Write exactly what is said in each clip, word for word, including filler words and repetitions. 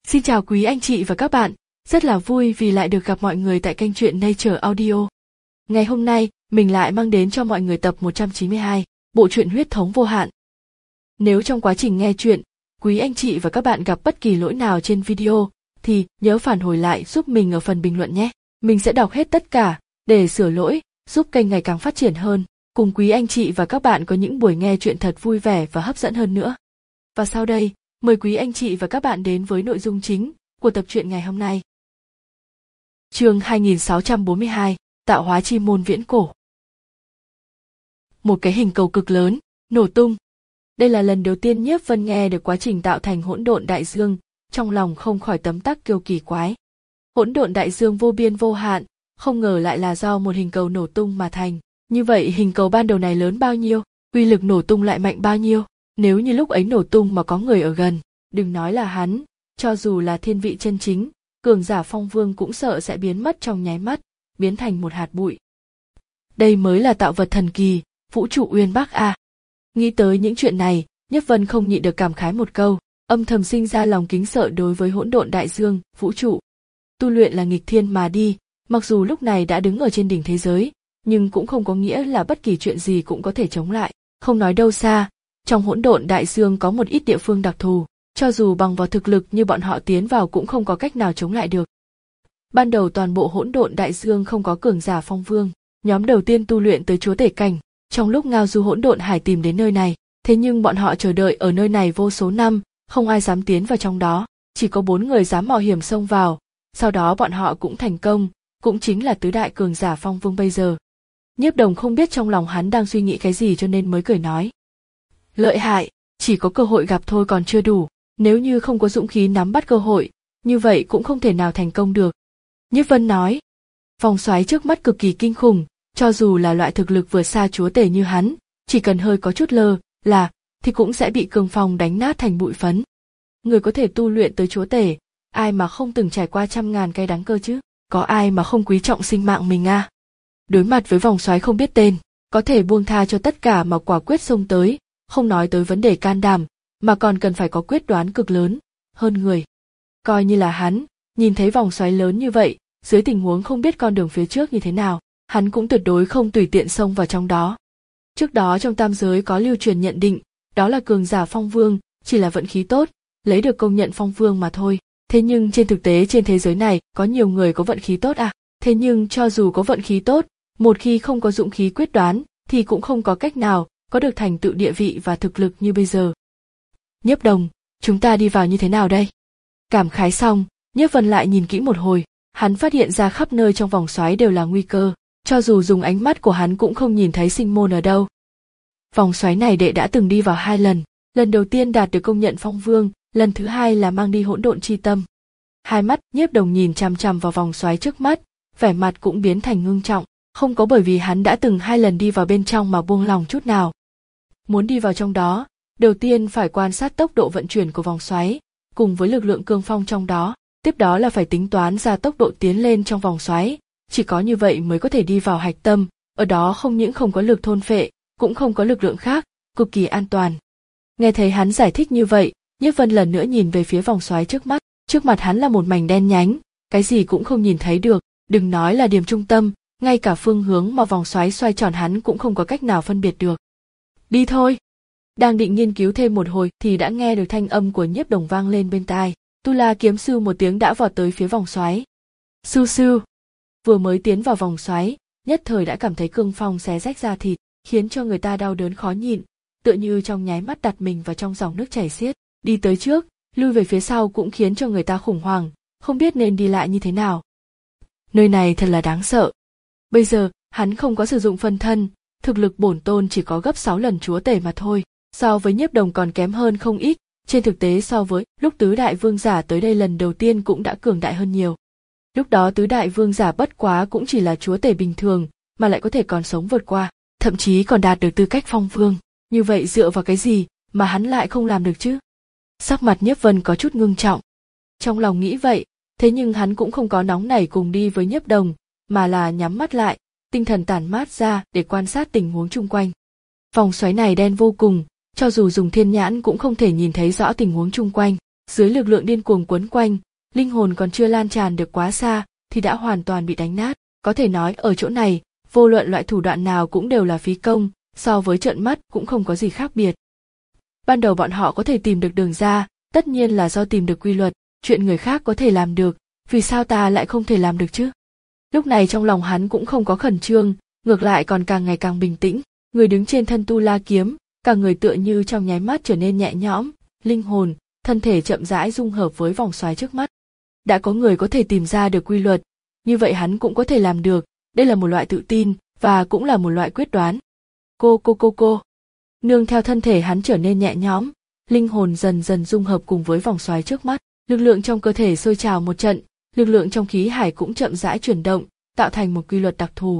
Xin chào quý anh chị và các bạn, rất là vui vì lại được gặp mọi người tại kênh truyện Nature Audio. Ngày hôm nay, mình lại mang đến cho mọi người tập một trăm chín mươi hai, bộ truyện Huyết thống vô hạn. Nếu trong quá trình nghe truyện, quý anh chị và các bạn gặp bất kỳ lỗi nào trên video, thì nhớ phản hồi lại giúp mình ở phần bình luận nhé. Mình sẽ đọc hết tất cả, để sửa lỗi, giúp kênh ngày càng phát triển hơn, cùng quý anh chị và các bạn có những buổi nghe truyện thật vui vẻ và hấp dẫn hơn nữa. Và sau đây, mời quý anh chị và các bạn đến với nội dung chính của tập truyện ngày hôm nay. Chương hai nghìn sáu trăm bốn mươi hai, tạo hóa chi môn viễn cổ. Một cái hình cầu cực lớn, nổ tung. Đây là lần đầu tiên Nhiếp Vân nghe được quá trình tạo thành hỗn độn đại dương, trong lòng không khỏi tấm tắc kêu kỳ quái. Hỗn độn đại dương vô biên vô hạn, không ngờ lại là do một hình cầu nổ tung mà thành. Như vậy hình cầu ban đầu này lớn bao nhiêu, uy lực nổ tung lại mạnh bao nhiêu? Nếu như lúc ấy nổ tung mà có người ở gần, đừng nói là hắn, cho dù là thiên vị chân chính, cường giả phong vương cũng sợ sẽ biến mất trong nháy mắt, biến thành một hạt bụi. Đây mới là tạo vật thần kỳ, vũ trụ uyên bác a. À. Nghĩ tới những chuyện này, Nhiếp Vân không nhịn được cảm khái một câu, âm thầm sinh ra lòng kính sợ đối với hỗn độn đại dương, vũ trụ. Tu luyện là nghịch thiên mà đi, mặc dù lúc này đã đứng ở trên đỉnh thế giới, nhưng cũng không có nghĩa là bất kỳ chuyện gì cũng có thể chống lại, không nói đâu xa. Trong hỗn độn đại dương có một ít địa phương đặc thù, cho dù bằng vào thực lực như bọn họ tiến vào cũng không có cách nào chống lại được. Ban đầu toàn bộ hỗn độn đại dương không có cường giả phong vương, nhóm đầu tiên tu luyện tới chúa tể cảnh, trong lúc ngao du hỗn độn hải tìm đến nơi này, thế nhưng bọn họ chờ đợi ở nơi này vô số năm, không ai dám tiến vào trong đó, chỉ có bốn người dám mạo hiểm xông vào, sau đó bọn họ cũng thành công, cũng chính là tứ đại cường giả phong vương bây giờ. Nhiếp Đồng không biết trong lòng hắn đang suy nghĩ cái gì cho nên mới cười nói. Lợi hại, chỉ có cơ hội gặp thôi còn chưa đủ, nếu như không có dũng khí nắm bắt cơ hội, như vậy cũng không thể nào thành công được. Nhiếp Vân nói, vòng xoáy trước mắt cực kỳ kinh khủng, cho dù là loại thực lực vượt xa chúa tể như hắn, chỉ cần hơi có chút lơ là, thì cũng sẽ bị cường phong đánh nát thành bụi phấn. Người có thể tu luyện tới chúa tể, ai mà không từng trải qua trăm ngàn cay đắng cơ chứ, có ai mà không quý trọng sinh mạng mình à? Đối mặt với vòng xoáy không biết tên, có thể buông tha cho tất cả mà quả quyết xông tới, không nói tới vấn đề can đảm, mà còn cần phải có quyết đoán cực lớn, hơn người. Coi như là hắn, nhìn thấy vòng xoáy lớn như vậy, dưới tình huống không biết con đường phía trước như thế nào, hắn cũng tuyệt đối không tùy tiện xông vào trong đó. Trước đó trong tam giới có lưu truyền nhận định, đó là cường giả phong vương, chỉ là vận khí tốt, lấy được công nhận phong vương mà thôi. Thế nhưng trên thực tế trên thế giới này có nhiều người có vận khí tốt à? Thế nhưng cho dù có vận khí tốt, một khi không có dũng khí quyết đoán, thì cũng không có cách nào có được thành tựu địa vị và thực lực như bây giờ. Nhiếp Đồng, chúng ta đi vào như thế nào đây? Cảm khái xong, Nhiếp Vân lại nhìn kỹ một hồi, hắn phát hiện ra khắp nơi trong vòng xoáy đều là nguy cơ, cho dù dùng ánh mắt của hắn cũng không nhìn thấy sinh môn ở đâu. Vòng xoáy này đệ đã từng đi vào hai lần, lần đầu tiên đạt được công nhận phong vương, lần thứ hai là mang đi hỗn độn chi tâm. Hai mắt Nhiếp Đồng nhìn chằm chằm vào vòng xoáy trước mắt, vẻ mặt cũng biến thành ngưng trọng, không có bởi vì hắn đã từng hai lần đi vào bên trong mà buông lòng chút nào. Muốn đi vào trong đó, đầu tiên phải quan sát tốc độ vận chuyển của vòng xoáy, cùng với lực lượng cương phong trong đó, tiếp đó là phải tính toán ra tốc độ tiến lên trong vòng xoáy, chỉ có như vậy mới có thể đi vào hạch tâm, ở đó không những không có lực thôn phệ, cũng không có lực lượng khác, cực kỳ an toàn. Nghe thấy hắn giải thích như vậy, Nhiếp Vân lần nữa nhìn về phía vòng xoáy trước mắt, trước mặt hắn là một mảnh đen nhánh, cái gì cũng không nhìn thấy được, đừng nói là điểm trung tâm, ngay cả phương hướng mà vòng xoáy xoay tròn hắn cũng không có cách nào phân biệt được. Đi thôi. Đang định nghiên cứu thêm một hồi thì đã nghe được thanh âm của Nhiếp Đồng vang lên bên tai, Tu La kiếm sư một tiếng đã vọt tới phía vòng xoáy. Sưu sưu. Vừa mới tiến vào vòng xoáy, nhất thời đã cảm thấy cương phong xé rách da thịt, khiến cho người ta đau đớn khó nhịn, tựa như trong nháy mắt đặt mình vào trong dòng nước chảy xiết, đi tới trước, lui về phía sau cũng khiến cho người ta khủng hoảng, không biết nên đi lại như thế nào. Nơi này thật là đáng sợ. Bây giờ, hắn không có sử dụng phân thân, thực lực bổn tôn chỉ có gấp sáu lần chúa tể mà thôi, so với Nhiếp Đồng còn kém hơn không ít, trên thực tế so với lúc tứ đại vương giả tới đây lần đầu tiên cũng đã cường đại hơn nhiều. Lúc đó tứ đại vương giả bất quá cũng chỉ là chúa tể bình thường, mà lại có thể còn sống vượt qua, thậm chí còn đạt được tư cách phong vương, như vậy dựa vào cái gì mà hắn lại không làm được chứ? Sắc mặt Nhiếp Vân có chút ngưng trọng. Trong lòng nghĩ vậy, thế nhưng hắn cũng không có nóng nảy cùng đi với Nhiếp Đồng, mà là nhắm mắt lại, tinh thần tản mát ra để quan sát tình huống chung quanh. Vòng xoáy này đen vô cùng, cho dù dùng thiên nhãn cũng không thể nhìn thấy rõ tình huống chung quanh, Dưới lực lượng điên cuồng quấn quanh, linh hồn còn chưa lan tràn được quá xa thì đã hoàn toàn bị đánh nát. Có thể nói ở chỗ này, vô luận loại thủ đoạn nào cũng đều là phí công, so với trợn mắt cũng không có gì khác biệt. Ban đầu bọn họ có thể tìm được đường ra, tất nhiên là do tìm được quy luật, chuyện người khác có thể làm được, vì sao ta lại không thể làm được chứ? Lúc này trong lòng hắn cũng không có khẩn trương, ngược lại còn càng ngày càng bình tĩnh. Người đứng trên thân tu la kiếm, cả người tựa như trong nháy mắt trở nên nhẹ nhõm, linh hồn, thân thể chậm rãi dung hợp với vòng xoáy trước mắt. Đã có người có thể tìm ra được quy luật, như vậy hắn cũng có thể làm được, đây là một loại tự tin, và cũng là một loại quyết đoán. Cô cô cô cô. Nương theo thân thể hắn trở nên nhẹ nhõm, linh hồn dần dần dung hợp cùng với vòng xoáy trước mắt, lực lượng trong cơ thể sôi trào một trận, lực lượng trong khí hải cũng chậm rãi chuyển động, tạo thành một quy luật đặc thù.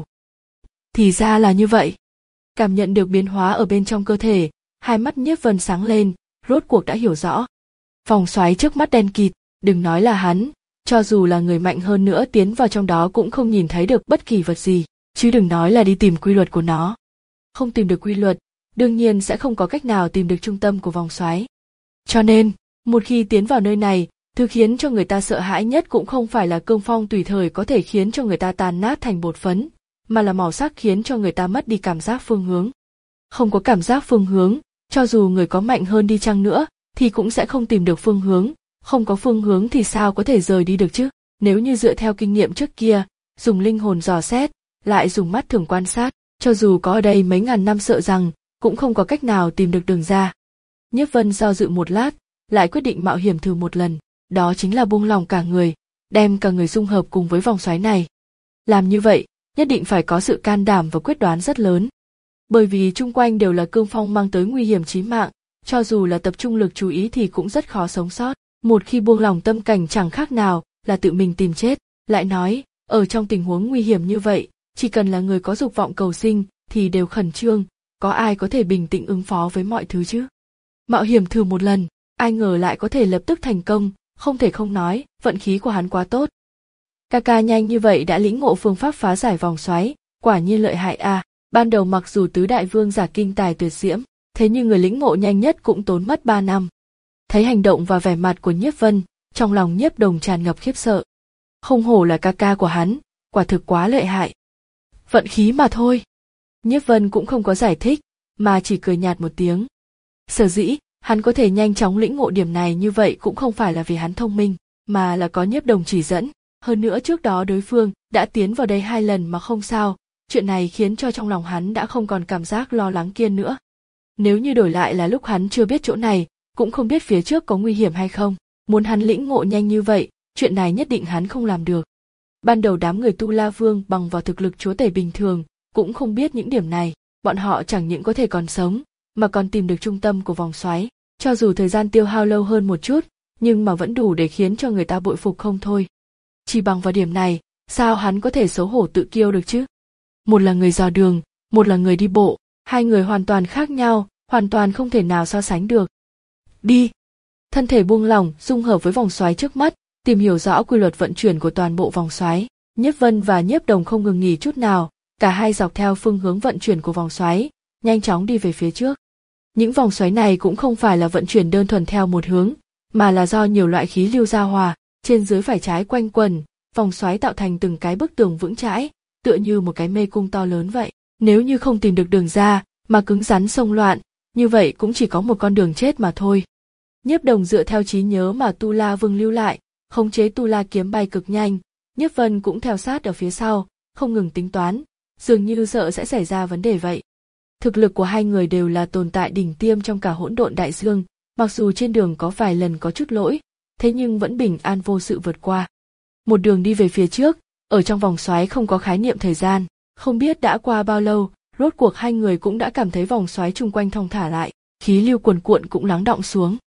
Thì ra là như vậy. Cảm nhận được biến hóa ở bên trong cơ thể, hai mắt Nhiếp Vân sáng lên, rốt cuộc đã hiểu rõ. Vòng xoáy trước mắt đen kịt, đừng nói là hắn, cho dù là người mạnh hơn nữa tiến vào trong đó cũng không nhìn thấy được bất kỳ vật gì, chứ đừng nói là đi tìm quy luật của nó. Không tìm được quy luật, đương nhiên sẽ không có cách nào tìm được trung tâm của vòng xoáy. Cho nên, một khi tiến vào nơi này, thứ khiến cho người ta sợ hãi nhất cũng không phải là cương phong tùy thời có thể khiến cho người ta tan nát thành bột phấn, mà là màu sắc khiến cho người ta mất đi cảm giác phương hướng. Không có cảm giác phương hướng, cho dù người có mạnh hơn đi chăng nữa, thì cũng sẽ không tìm được phương hướng, không có phương hướng thì sao có thể rời đi được chứ? Nếu như dựa theo kinh nghiệm trước kia, dùng linh hồn dò xét, lại dùng mắt thường quan sát, cho dù có ở đây mấy ngàn năm sợ rằng, cũng không có cách nào tìm được đường ra. Nhiếp Vân do dự một lát, lại quyết định mạo hiểm thử một lần, đó chính là buông lỏng cả người, đem cả người dung hợp cùng với vòng xoáy này. Làm như vậy, nhất định phải có sự can đảm và quyết đoán rất lớn. Bởi vì chung quanh đều là cương phong mang tới nguy hiểm chí mạng, cho dù là tập trung lực chú ý thì cũng rất khó sống sót. Một khi buông lỏng tâm cảnh chẳng khác nào là tự mình tìm chết. Lại nói, ở trong tình huống nguy hiểm như vậy, chỉ cần là người có dục vọng cầu sinh thì đều khẩn trương, có ai có thể bình tĩnh ứng phó với mọi thứ chứ? Mạo hiểm thử một lần, ai ngờ lại có thể lập tức thành công, không thể không nói, vận khí của hắn quá tốt. Ca ca nhanh như vậy đã lĩnh ngộ phương pháp phá giải vòng xoáy, quả nhiên lợi hại a. À. Ban đầu mặc dù tứ đại vương giả kinh tài tuyệt diễm, thế nhưng người lĩnh ngộ nhanh nhất cũng tốn mất ba năm. Thấy hành động và vẻ mặt của Nhiếp Vân, trong lòng Nhiếp Đồng tràn ngập khiếp sợ. Không hổ là ca ca của hắn, quả thực quá lợi hại. Vận khí mà thôi. Nhiếp Vân cũng không có giải thích, mà chỉ cười nhạt một tiếng. Sở dĩ, hắn có thể nhanh chóng lĩnh ngộ điểm này như vậy cũng không phải là vì hắn thông minh, mà là có Nhiếp Đồng chỉ dẫn. Hơn nữa trước đó đối phương đã tiến vào đây hai lần mà không sao, chuyện này khiến cho trong lòng hắn đã không còn cảm giác lo lắng kia nữa. Nếu như đổi lại là lúc hắn chưa biết chỗ này, cũng không biết phía trước có nguy hiểm hay không, muốn hắn lĩnh ngộ nhanh như vậy, chuyện này nhất định hắn không làm được. Ban đầu đám người Tu La Vương bằng vào thực lực chúa tể bình thường, cũng không biết những điểm này, bọn họ chẳng những có thể còn sống, mà còn tìm được trung tâm của vòng xoáy, cho dù thời gian tiêu hao lâu hơn một chút, nhưng mà vẫn đủ để khiến cho người ta bội phục không thôi. Chỉ bằng vào điểm này, sao hắn có thể xấu hổ tự kiêu được chứ? Một là người dò đường, một là người đi bộ, hai người hoàn toàn khác nhau, hoàn toàn không thể nào so sánh được. Đi! Thân thể buông lỏng, dung hợp với vòng xoáy trước mắt, tìm hiểu rõ quy luật vận chuyển của toàn bộ vòng xoáy. Nhiếp Vân và Nhiếp Đồng không ngừng nghỉ chút nào, cả hai dọc theo phương hướng vận chuyển của vòng xoáy, nhanh chóng đi về phía trước. Những vòng xoáy này cũng không phải là vận chuyển đơn thuần theo một hướng, mà là do nhiều loại khí lưu giao hòa, trên dưới phải trái quanh quẩn, vòng xoáy tạo thành từng cái bức tường vững chãi, tựa như một cái mê cung to lớn vậy. Nếu như không tìm được đường ra, mà cứng rắn xông loạn, như vậy cũng chỉ có một con đường chết mà thôi. Nhiếp Đồng dựa theo trí nhớ mà Tu La Vương lưu lại, khống chế Tu La kiếm bay cực nhanh, Nhiếp Vân cũng theo sát ở phía sau, không ngừng tính toán, dường như sợ sẽ xảy ra vấn đề vậy. Thực lực của hai người đều là tồn tại đỉnh tiêm trong cả hỗn độn đại dương, mặc dù trên đường có vài lần có chút lỗi, thế nhưng vẫn bình an vô sự vượt qua. Một đường đi về phía trước, ở trong vòng xoáy không có khái niệm thời gian, không biết đã qua bao lâu, rốt cuộc hai người cũng đã cảm thấy vòng xoáy chung quanh thong thả lại, khí lưu cuồn cuộn cũng lắng đọng xuống.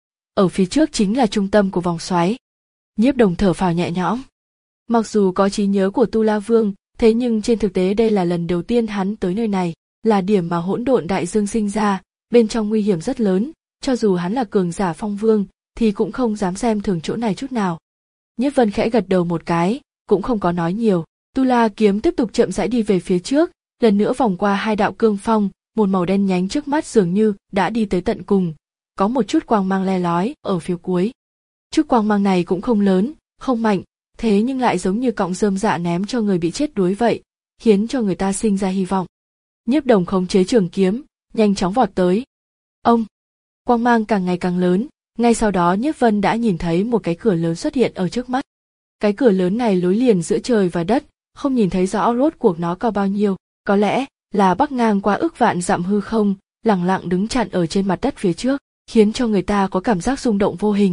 Ở phía trước chính là trung tâm của vòng xoáy. Nhiếp Đồng thở phào nhẹ nhõm. Mặc dù có trí nhớ của Tu La Vương, thế nhưng trên thực tế đây là lần đầu tiên hắn tới nơi này, là điểm mà hỗn độn đại dương sinh ra, bên trong nguy hiểm rất lớn, cho dù hắn là cường giả phong vương, thì cũng không dám xem thường chỗ này chút nào. Nhiếp Vân khẽ gật đầu một cái, cũng không có nói nhiều. Tu La kiếm tiếp tục chậm rãi đi về phía trước, lần nữa vòng qua hai đạo cương phong, một màu đen nhánh trước mắt dường như đã đi tới tận cùng, có một chút quang mang le lói ở phía cuối, Chút quang mang này cũng không lớn, không mạnh, thế nhưng lại giống như cọng rơm rạ ném cho người bị chết đuối vậy, khiến cho người ta sinh ra hy vọng. Nhiếp Đồng khống chế trường kiếm, nhanh chóng vọt tới. Ông! Quang mang càng ngày càng lớn, ngay sau đó Nhiếp Vân đã nhìn thấy một cái cửa lớn xuất hiện ở trước mắt. Cái cửa lớn này nối liền giữa trời và đất, không nhìn thấy rõ rốt cuộc nó cao bao nhiêu, có lẽ là bắc ngang qua ức vạn dặm hư không, lẳng lặng đứng chặn ở trên mặt đất phía trước, khiến cho người ta có cảm giác rung động vô hình.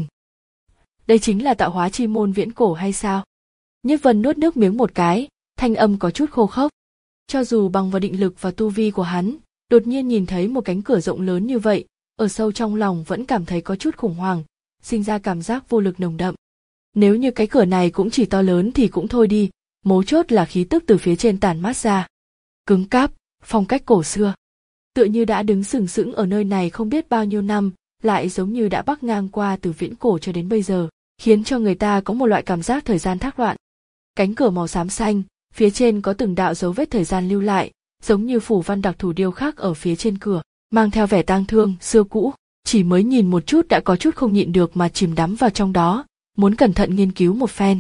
Đây chính là tạo hóa chi môn viễn cổ hay sao? Nhiếp Vân nuốt nước miếng một cái, thanh âm có chút khô khốc. Cho dù bằng vào định lực và tu vi của hắn, đột nhiên nhìn thấy một cánh cửa rộng lớn như vậy, ở sâu trong lòng vẫn cảm thấy có chút khủng hoảng, sinh ra cảm giác vô lực nồng đậm. Nếu như cái cửa này cũng chỉ to lớn thì cũng thôi đi, mấu chốt là khí tức từ phía trên tản mát ra. Cứng cáp, phong cách cổ xưa. Tựa như đã đứng sừng sững ở nơi này không biết bao nhiêu năm, lại giống như đã bắc ngang qua từ viễn cổ cho đến bây giờ, khiến cho người ta có một loại cảm giác thời gian thác loạn. Cánh cửa màu xám xanh, phía trên có từng đạo dấu vết thời gian lưu lại, giống như phủ văn đặc thù điêu khắc ở phía trên cửa, mang theo vẻ tang thương, xưa cũ, chỉ mới nhìn một chút đã có chút không nhịn được mà chìm đắm vào trong đó, muốn cẩn thận nghiên cứu một phen.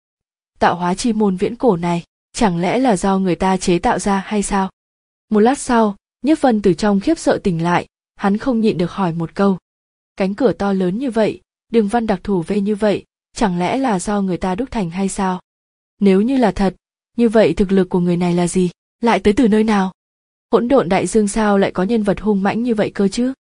Tạo hóa chi môn viễn cổ này, chẳng lẽ là do người ta chế tạo ra hay sao? Một lát sau, Nhiếp Vân từ trong khiếp sợ tỉnh lại, hắn không nhịn được hỏi một câu. Cánh cửa to lớn như vậy, đường văn đặc thù vê như vậy, chẳng lẽ là do người ta đúc thành hay sao? Nếu như là thật, như vậy thực lực của người này là gì? Lại tới từ nơi nào? Hỗn độn đại dương sao lại có nhân vật hung mãnh như vậy cơ chứ?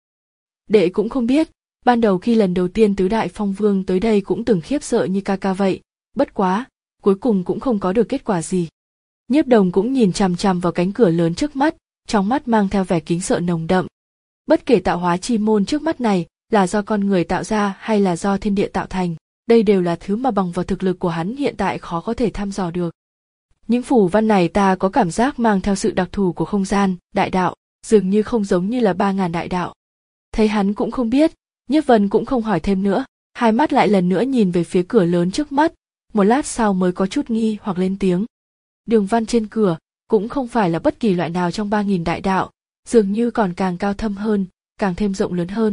Đệ cũng không biết, ban đầu khi lần đầu tiên tứ đại phong vương tới đây cũng từng khiếp sợ như ca ca vậy, bất quá, cuối cùng cũng không có được kết quả gì. Nhiếp Đồng cũng nhìn chằm chằm vào cánh cửa lớn trước mắt, trong mắt mang theo vẻ kính sợ nồng đậm. Bất kể tạo hóa chi môn trước mắt này là do con người tạo ra hay là do thiên địa tạo thành, đây đều là thứ mà bằng vào thực lực của hắn hiện tại khó có thể thăm dò được. Những phù văn này ta có cảm giác mang theo sự đặc thù của không gian, đại đạo, dường như không giống như là ba ngàn đại đạo. Thấy hắn cũng không biết, Nhiếp Vân cũng không hỏi thêm nữa, hai mắt lại lần nữa nhìn về phía cửa lớn trước mắt, một lát sau mới có chút nghi hoặc lên tiếng. Đường văn trên cửa cũng không phải là bất kỳ loại nào trong ba nghìn đại đạo, dường như còn càng cao thâm hơn, càng thêm rộng lớn hơn.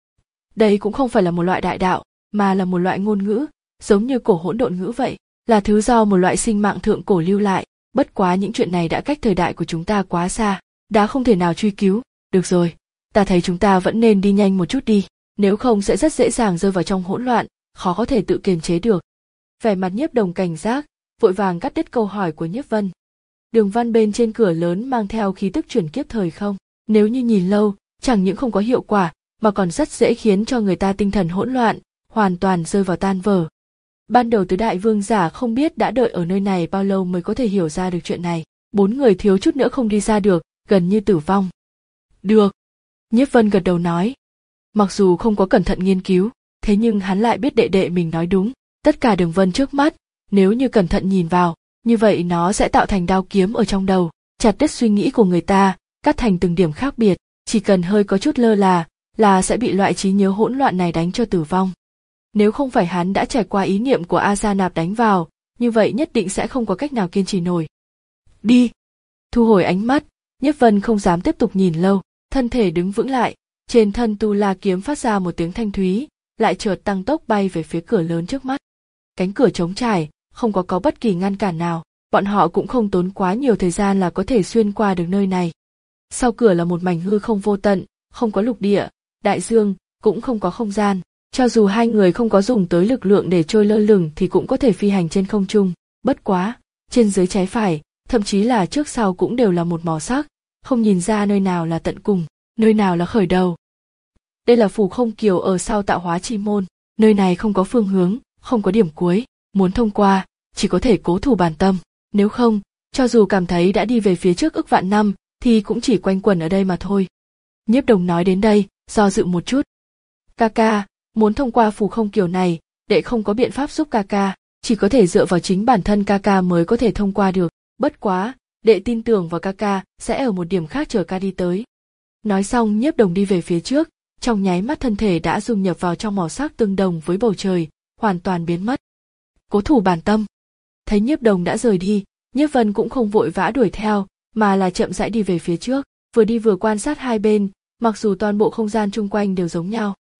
Đây cũng không phải là một loại đại đạo, mà là một loại ngôn ngữ, giống như cổ hỗn độn ngữ vậy, là thứ do một loại sinh mạng thượng cổ lưu lại, bất quá những chuyện này đã cách thời đại của chúng ta quá xa, đã không thể nào truy cứu. Được rồi, ta thấy chúng ta vẫn nên đi nhanh một chút đi, nếu không sẽ rất dễ dàng rơi vào trong hỗn loạn, khó có thể tự kiềm chế được. Vẻ mặt Nhiếp Đồng cảnh giác, vội vàng cắt đứt câu hỏi của Nhiếp Vân. Đường văn bên trên cửa lớn mang theo khí tức chuyển kiếp thời không, nếu như nhìn lâu, chẳng những không có hiệu quả, mà còn rất dễ khiến cho người ta tinh thần hỗn loạn, hoàn toàn rơi vào tan vỡ. Ban đầu tứ đại vương giả không biết đã đợi ở nơi này bao lâu mới có thể hiểu ra được chuyện này, bốn người thiếu chút nữa không đi ra được, gần như tử vong. Được. Nhiếp Vân gật đầu nói. Mặc dù không có cẩn thận nghiên cứu, thế nhưng hắn lại biết đệ đệ mình nói đúng, tất cả đường vân trước mắt, nếu như cẩn thận nhìn vào, như vậy nó sẽ tạo thành đao kiếm ở trong đầu, chặt đứt suy nghĩ của người ta, cắt thành từng điểm khác biệt, chỉ cần hơi có chút lơ là, là sẽ bị loại trí nhớ hỗn loạn này đánh cho tử vong. Nếu không phải hắn đã trải qua ý niệm của A Gia Nạp đánh vào, như vậy nhất định sẽ không có cách nào kiên trì nổi. Đi! Thu hồi ánh mắt, Nhiếp Vân không dám tiếp tục nhìn lâu, thân thể đứng vững lại, trên thân tu la kiếm phát ra một tiếng thanh thúy, lại chợt tăng tốc bay về phía cửa lớn trước mắt. Cánh cửa trống trải, không có có bất kỳ ngăn cản nào, bọn họ cũng không tốn quá nhiều thời gian là có thể xuyên qua được nơi này. Sau cửa là một mảnh hư không vô tận, không có lục địa, đại dương, cũng không có không gian. Cho dù hai người không có dùng tới lực lượng để trôi lơ lửng thì cũng có thể phi hành trên không trung. Bất quá, trên dưới trái phải, thậm chí là trước sau cũng đều là một màu sắc, không nhìn ra nơi nào là tận cùng, nơi nào là khởi đầu. Đây là phù không kiều ở sau tạo hóa chi môn, nơi này không có phương hướng, không có điểm cuối, muốn thông qua, chỉ có thể cố thủ bản tâm, nếu không, cho dù cảm thấy đã đi về phía trước ức vạn năm, thì cũng chỉ quanh quẩn ở đây mà thôi. Nhiếp Đồng nói đến đây, do dự một chút. Ca ca, muốn thông qua phù không kiều này, đệ không có biện pháp giúp ca ca, chỉ có thể dựa vào chính bản thân ca ca mới có thể thông qua được, bất quá, đệ tin tưởng vào ca ca sẽ ở một điểm khác chờ ca đi tới. Nói xong Nhiếp Đồng đi về phía trước, trong nháy mắt thân thể đã dung nhập vào trong màu sắc tương đồng với bầu trời, hoàn toàn biến mất. Cố thủ bản tâm. Thấy Nhiếp Đồng đã rời đi, Nhiếp Vân cũng không vội vã đuổi theo, mà là chậm rãi đi về phía trước, vừa đi vừa quan sát hai bên, mặc dù toàn bộ không gian chung quanh đều giống nhau,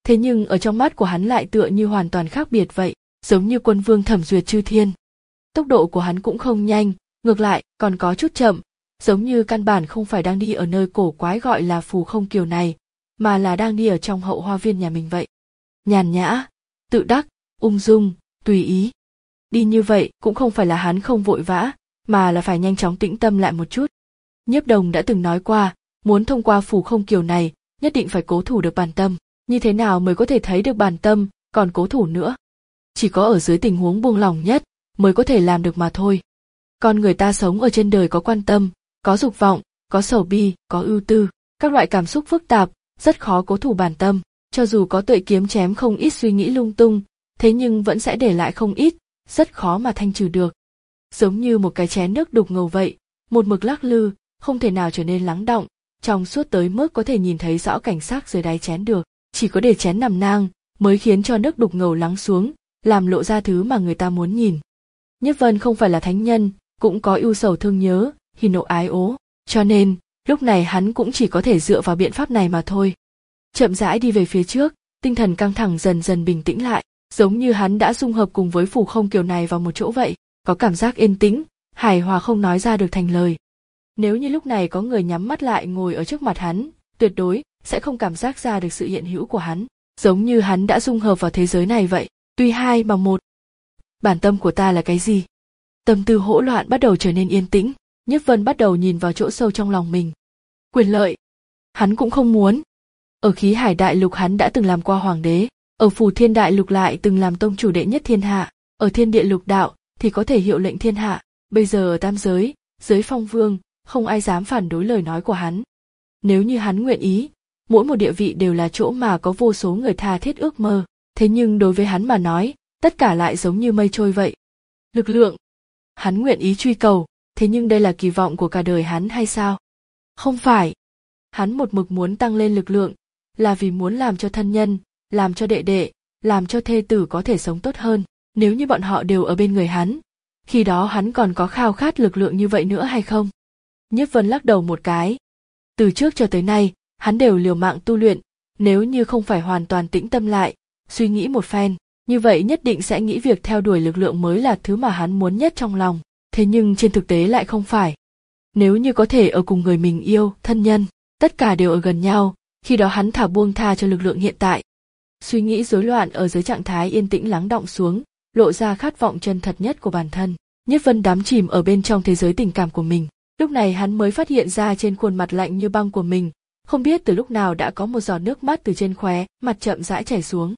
thế nhưng ở trong mắt của hắn lại tựa như hoàn toàn khác biệt vậy, giống như quân vương thẩm duyệt chư thiên. Tốc độ của hắn cũng không nhanh, ngược lại còn có chút chậm, giống như căn bản không phải đang đi ở nơi cổ quái gọi là Phù Không Kiều này, mà là đang đi ở trong hậu hoa viên nhà mình vậy. Nhàn nhã, tự đắc, ung dung, tùy ý. Đi như vậy cũng không phải là hắn không vội vã, mà là phải nhanh chóng tĩnh tâm lại một chút. Nhiếp Đồng đã từng nói qua, muốn thông qua Phù Không Kiều này, nhất định phải cố thủ được bản tâm. Như thế nào mới có thể thấy được bản tâm, còn cố thủ nữa? Chỉ có ở dưới tình huống buông lỏng nhất, mới có thể làm được mà thôi. Con người ta sống ở trên đời có quan tâm, có dục vọng, có sầu bi, có ưu tư, các loại cảm xúc phức tạp, rất khó cố thủ bản tâm. Cho dù có tuệ kiếm chém không ít suy nghĩ lung tung, thế nhưng vẫn sẽ để lại không ít, rất khó mà thanh trừ được. Giống như một cái chén nước đục ngầu vậy, một mực lắc lư, không thể nào trở nên lắng đọng, trong suốt tới mức có thể nhìn thấy rõ cảnh sắc dưới đáy chén được. Chỉ có để chén nằm ngang, mới khiến cho nước đục ngầu lắng xuống, làm lộ ra thứ mà người ta muốn nhìn. Nhiếp Vân không phải là thánh nhân, cũng có ưu sầu thương nhớ, hỉ nộ ái ố, cho nên, lúc này hắn cũng chỉ có thể dựa vào biện pháp này mà thôi. Chậm rãi đi về phía trước, tinh thần căng thẳng dần dần bình tĩnh lại, giống như hắn đã dung hợp cùng với Phù Không Kiều này vào một chỗ vậy, có cảm giác yên tĩnh, hài hòa không nói ra được thành lời. Nếu như lúc này có người nhắm mắt lại ngồi ở trước mặt hắn, tuyệt đối sẽ không cảm giác ra được sự hiện hữu của hắn, giống như hắn đã dung hợp vào thế giới này vậy, tuy hai mà một. Bản tâm của ta là cái gì? Tâm tư hỗn loạn bắt đầu trở nên yên tĩnh, Nhiếp Vân bắt đầu nhìn vào chỗ sâu trong lòng mình. Quyền lợi, hắn cũng không muốn. Ở Khí Hải Đại Lục hắn đã từng làm qua hoàng đế, ở Phù Thiên Đại Lục lại từng làm tông chủ đệ nhất thiên hạ, ở Thiên Địa Lục Đạo thì có thể hiệu lệnh thiên hạ, bây giờ ở Tam Giới, giới Phong Vương, không ai dám phản đối lời nói của hắn. Nếu như hắn nguyện ý, mỗi một địa vị đều là chỗ mà có vô số người tha thiết ước mơ, thế nhưng đối với hắn mà nói, tất cả lại giống như mây trôi vậy. Lực lượng, hắn nguyện ý truy cầu, thế nhưng đây là kỳ vọng của cả đời hắn hay sao? Không phải. Hắn một mực muốn tăng lên lực lượng, là vì muốn làm cho thân nhân, làm cho đệ đệ, làm cho thê tử có thể sống tốt hơn. Nếu như bọn họ đều ở bên người hắn, khi đó hắn còn có khao khát lực lượng như vậy nữa hay không? Nhiếp Vân lắc đầu một cái. Từ trước cho tới nay, hắn đều liều mạng tu luyện, nếu như không phải hoàn toàn tĩnh tâm lại, suy nghĩ một phen, như vậy nhất định sẽ nghĩ việc theo đuổi lực lượng mới là thứ mà hắn muốn nhất trong lòng. Thế nhưng trên thực tế lại không phải. Nếu như có thể ở cùng người mình yêu, thân nhân, tất cả đều ở gần nhau, khi đó hắn thả buông tha cho lực lượng hiện tại. Suy nghĩ rối loạn ở dưới trạng thái yên tĩnh lắng đọng xuống, lộ ra khát vọng chân thật nhất của bản thân. Nhiếp Vân đắm chìm ở bên trong thế giới tình cảm của mình. Lúc này hắn mới phát hiện ra trên khuôn mặt lạnh như băng của mình, không biết từ lúc nào đã có một giọt nước mắt từ trên khóe mặt chậm rãi chảy xuống.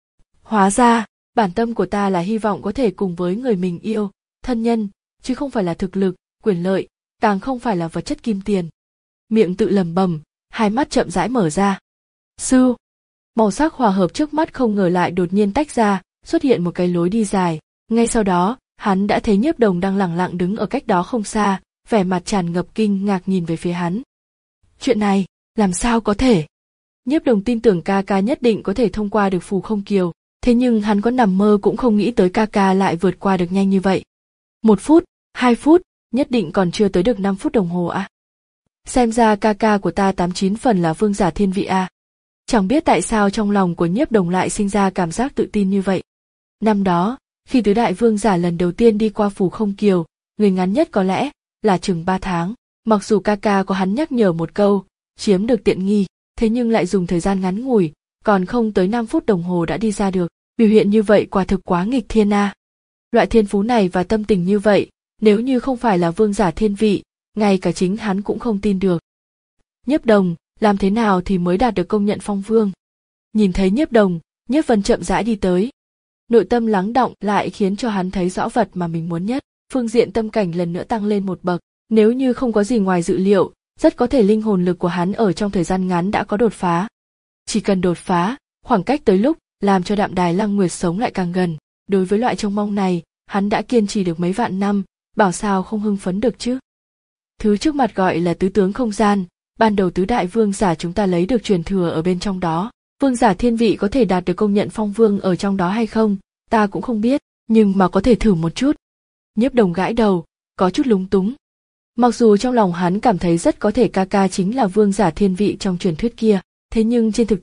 Hóa ra, bản tâm của ta là hy vọng có thể cùng với người mình yêu, thân nhân, chứ không phải là thực lực, quyền lợi, càng không phải là vật chất kim tiền. Miệng tự lẩm bẩm, hai mắt chậm rãi mở ra. Sư, màu sắc hòa hợp trước mắt không ngờ lại đột nhiên tách ra, xuất hiện một cái lối đi dài. Ngay sau đó, hắn đã thấy Nhiếp Đồng đang lẳng lặng đứng ở cách đó không xa, vẻ mặt tràn ngập kinh ngạc nhìn về phía hắn. Chuyện này, làm sao có thể? Nhiếp Đồng tin tưởng ca ca nhất định có thể thông qua được Phù Không Kiều, thế nhưng hắn có nằm mơ cũng không nghĩ tới ca ca lại vượt qua được nhanh như vậy. Một phút, hai phút, nhất định còn chưa tới được năm phút đồng hồ à? Xem ra ca ca của ta tám chín phần là vương giả thiên vị à? Chẳng biết tại sao trong lòng của Nhiếp Đồng lại sinh ra cảm giác tự tin như vậy. Năm đó, khi tứ đại vương giả lần đầu tiên đi qua Phù Không Kiều, người ngắn nhất có lẽ là chừng ba tháng. Mặc dù ca ca có hắn nhắc nhở một câu, chiếm được tiện nghi, thế nhưng lại dùng thời gian ngắn ngủi, còn không tới năm phút đồng hồ đã đi ra được. Biểu hiện như vậy quả thực quá nghịch thiên a. Loại thiên phú này và tâm tình như vậy, nếu như không phải là vương giả thiên vị, ngay cả chính hắn cũng không tin được. Nhiếp Đồng, làm thế nào thì mới đạt được công nhận phong vương? Nhìn thấy Nhiếp Đồng, Nhiếp Vân chậm rãi đi tới. Nội tâm lắng đọng lại khiến cho hắn thấy rõ vật mà mình muốn nhất. Phương diện tâm cảnh lần nữa tăng lên một bậc. Nếu như không có gì ngoài dự liệu, rất có thể linh hồn lực của hắn ở trong thời gian ngắn đã có đột phá. Chỉ cần đột phá, khoảng cách tới lúc làm cho Đạm Đài Lăng Nguyệt sống lại càng gần. Đối với loại trông mong này, hắn đã kiên trì được mấy vạn năm, bảo sao không hưng phấn được chứ. Thứ trước mặt gọi là tứ tướng không gian, ban đầu tứ đại vương giả chúng ta lấy được truyền thừa ở bên trong đó. Vương giả thiên vị có thể đạt được công nhận phong vương ở trong đó hay không, ta cũng không biết, nhưng mà có thể thử một chút. Nhiếp Đồng gãi đầu, có chút lúng túng. Mặc dù trong lòng hắn cảm thấy rất có thể ca ca chính là vương giả thiên vị trong truyền thuyết kia, thế nhưng trên thực tế,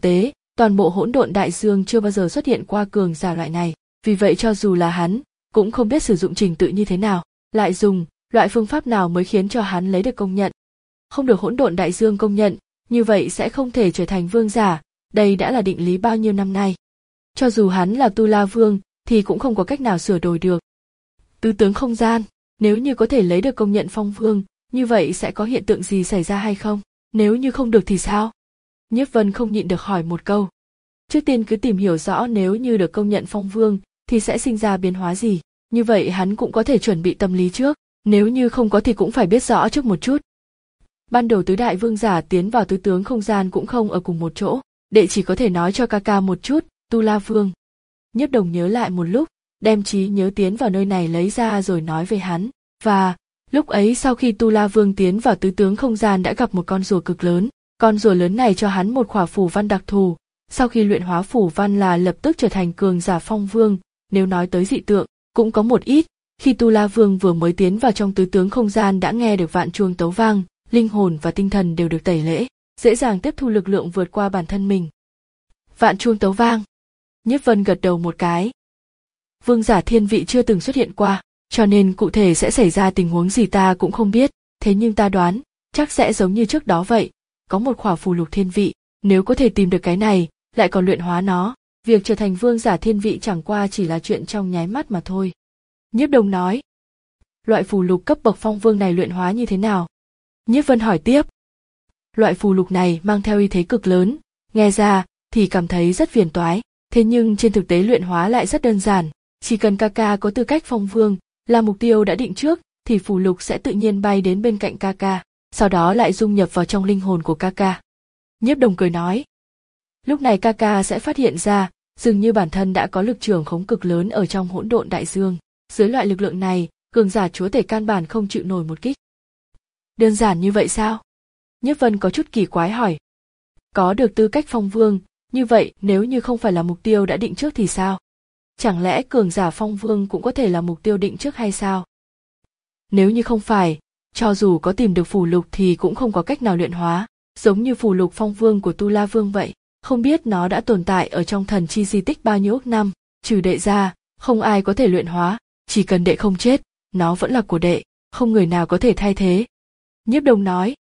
toàn bộ hỗn độn đại dương chưa bao giờ xuất hiện qua cường giả loại này, vì vậy cho dù là hắn, cũng không biết sử dụng trình tự như thế nào, lại dùng loại phương pháp nào mới khiến cho hắn lấy được công nhận. Không được hỗn độn đại dương công nhận, như vậy sẽ không thể trở thành vương giả, đây đã là định lý bao nhiêu năm nay. Cho dù hắn là Tu La Vương, thì cũng không có cách nào sửa đổi được. Tứ tướng không gian, nếu như có thể lấy được công nhận phong vương, như vậy sẽ có hiện tượng gì xảy ra hay không? Nếu như không được thì sao? Nhiếp Vân không nhịn được hỏi một câu. Trước tiên cứ tìm hiểu rõ nếu như được công nhận phong vương, thì sẽ sinh ra biến hóa gì, như vậy hắn cũng có thể chuẩn bị tâm lý trước, nếu như không có thì cũng phải biết rõ trước một chút. Ban đầu tứ đại vương giả tiến vào tứ tướng không gian cũng không ở cùng một chỗ, đệ chỉ có thể nói cho ca ca một chút, Tu La Vương. Nhiếp Đồng nhớ lại một lúc, đem trí nhớ tiến vào nơi này lấy ra rồi nói về hắn, và lúc ấy sau khi Tu La Vương tiến vào tứ tướng không gian đã gặp một con rùa cực lớn, con rùa lớn này cho hắn một khỏa phù văn đặc thù, sau khi luyện hóa phù văn là lập tức trở thành cường giả phong vương, nếu nói tới dị tượng, cũng có một ít, khi Tu La Vương vừa mới tiến vào trong tứ tướng không gian đã nghe được vạn chuông tấu vang, linh hồn và tinh thần đều được tẩy lễ, dễ dàng tiếp thu lực lượng vượt qua bản thân mình. Vạn chuông tấu vang. Nhiếp Vân gật đầu một cái. Vương giả thiên vị chưa từng xuất hiện qua, cho nên cụ thể sẽ xảy ra tình huống gì ta cũng không biết, thế nhưng ta đoán, chắc sẽ giống như trước đó vậy, có một khỏa phù lục thiên vị, nếu có thể tìm được cái này, lại còn luyện hóa nó, việc trở thành vương giả thiên vị chẳng qua chỉ là chuyện trong nháy mắt mà thôi. Nhiếp Đồng nói. Loại phù lục cấp bậc phong vương này luyện hóa như thế nào? Nhiếp Vân hỏi tiếp. Loại phù lục này mang theo uy thế cực lớn, nghe ra thì cảm thấy rất phiền toái, thế nhưng trên thực tế luyện hóa lại rất đơn giản, chỉ cần ca ca có tư cách phong vương, là mục tiêu đã định trước, thì phù lục sẽ tự nhiên bay đến bên cạnh ca ca, sau đó lại dung nhập vào trong linh hồn của ca ca. Nhiếp Đồng cười nói. Lúc này ca ca sẽ phát hiện ra, dường như bản thân đã có lực trưởng khống cực lớn ở trong hỗn độn đại dương, dưới loại lực lượng này, cường giả chúa tể căn bản không chịu nổi một kích. Đơn giản như vậy sao? Nhiếp Vân có chút kỳ quái hỏi. Có được tư cách phong vương, như vậy nếu như không phải là mục tiêu đã định trước thì sao? Chẳng lẽ cường giả phong vương cũng có thể là mục tiêu định trước hay sao? Nếu như không phải, cho dù có tìm được phù lục thì cũng không có cách nào luyện hóa, giống như phù lục phong vương của Tu La Vương vậy, không biết nó đã tồn tại ở trong thần chi di tích bao nhiêu ức năm, trừ đệ ra, không ai có thể luyện hóa, chỉ cần đệ không chết, nó vẫn là của đệ, không người nào có thể thay thế. Nhiếp Đồng nói.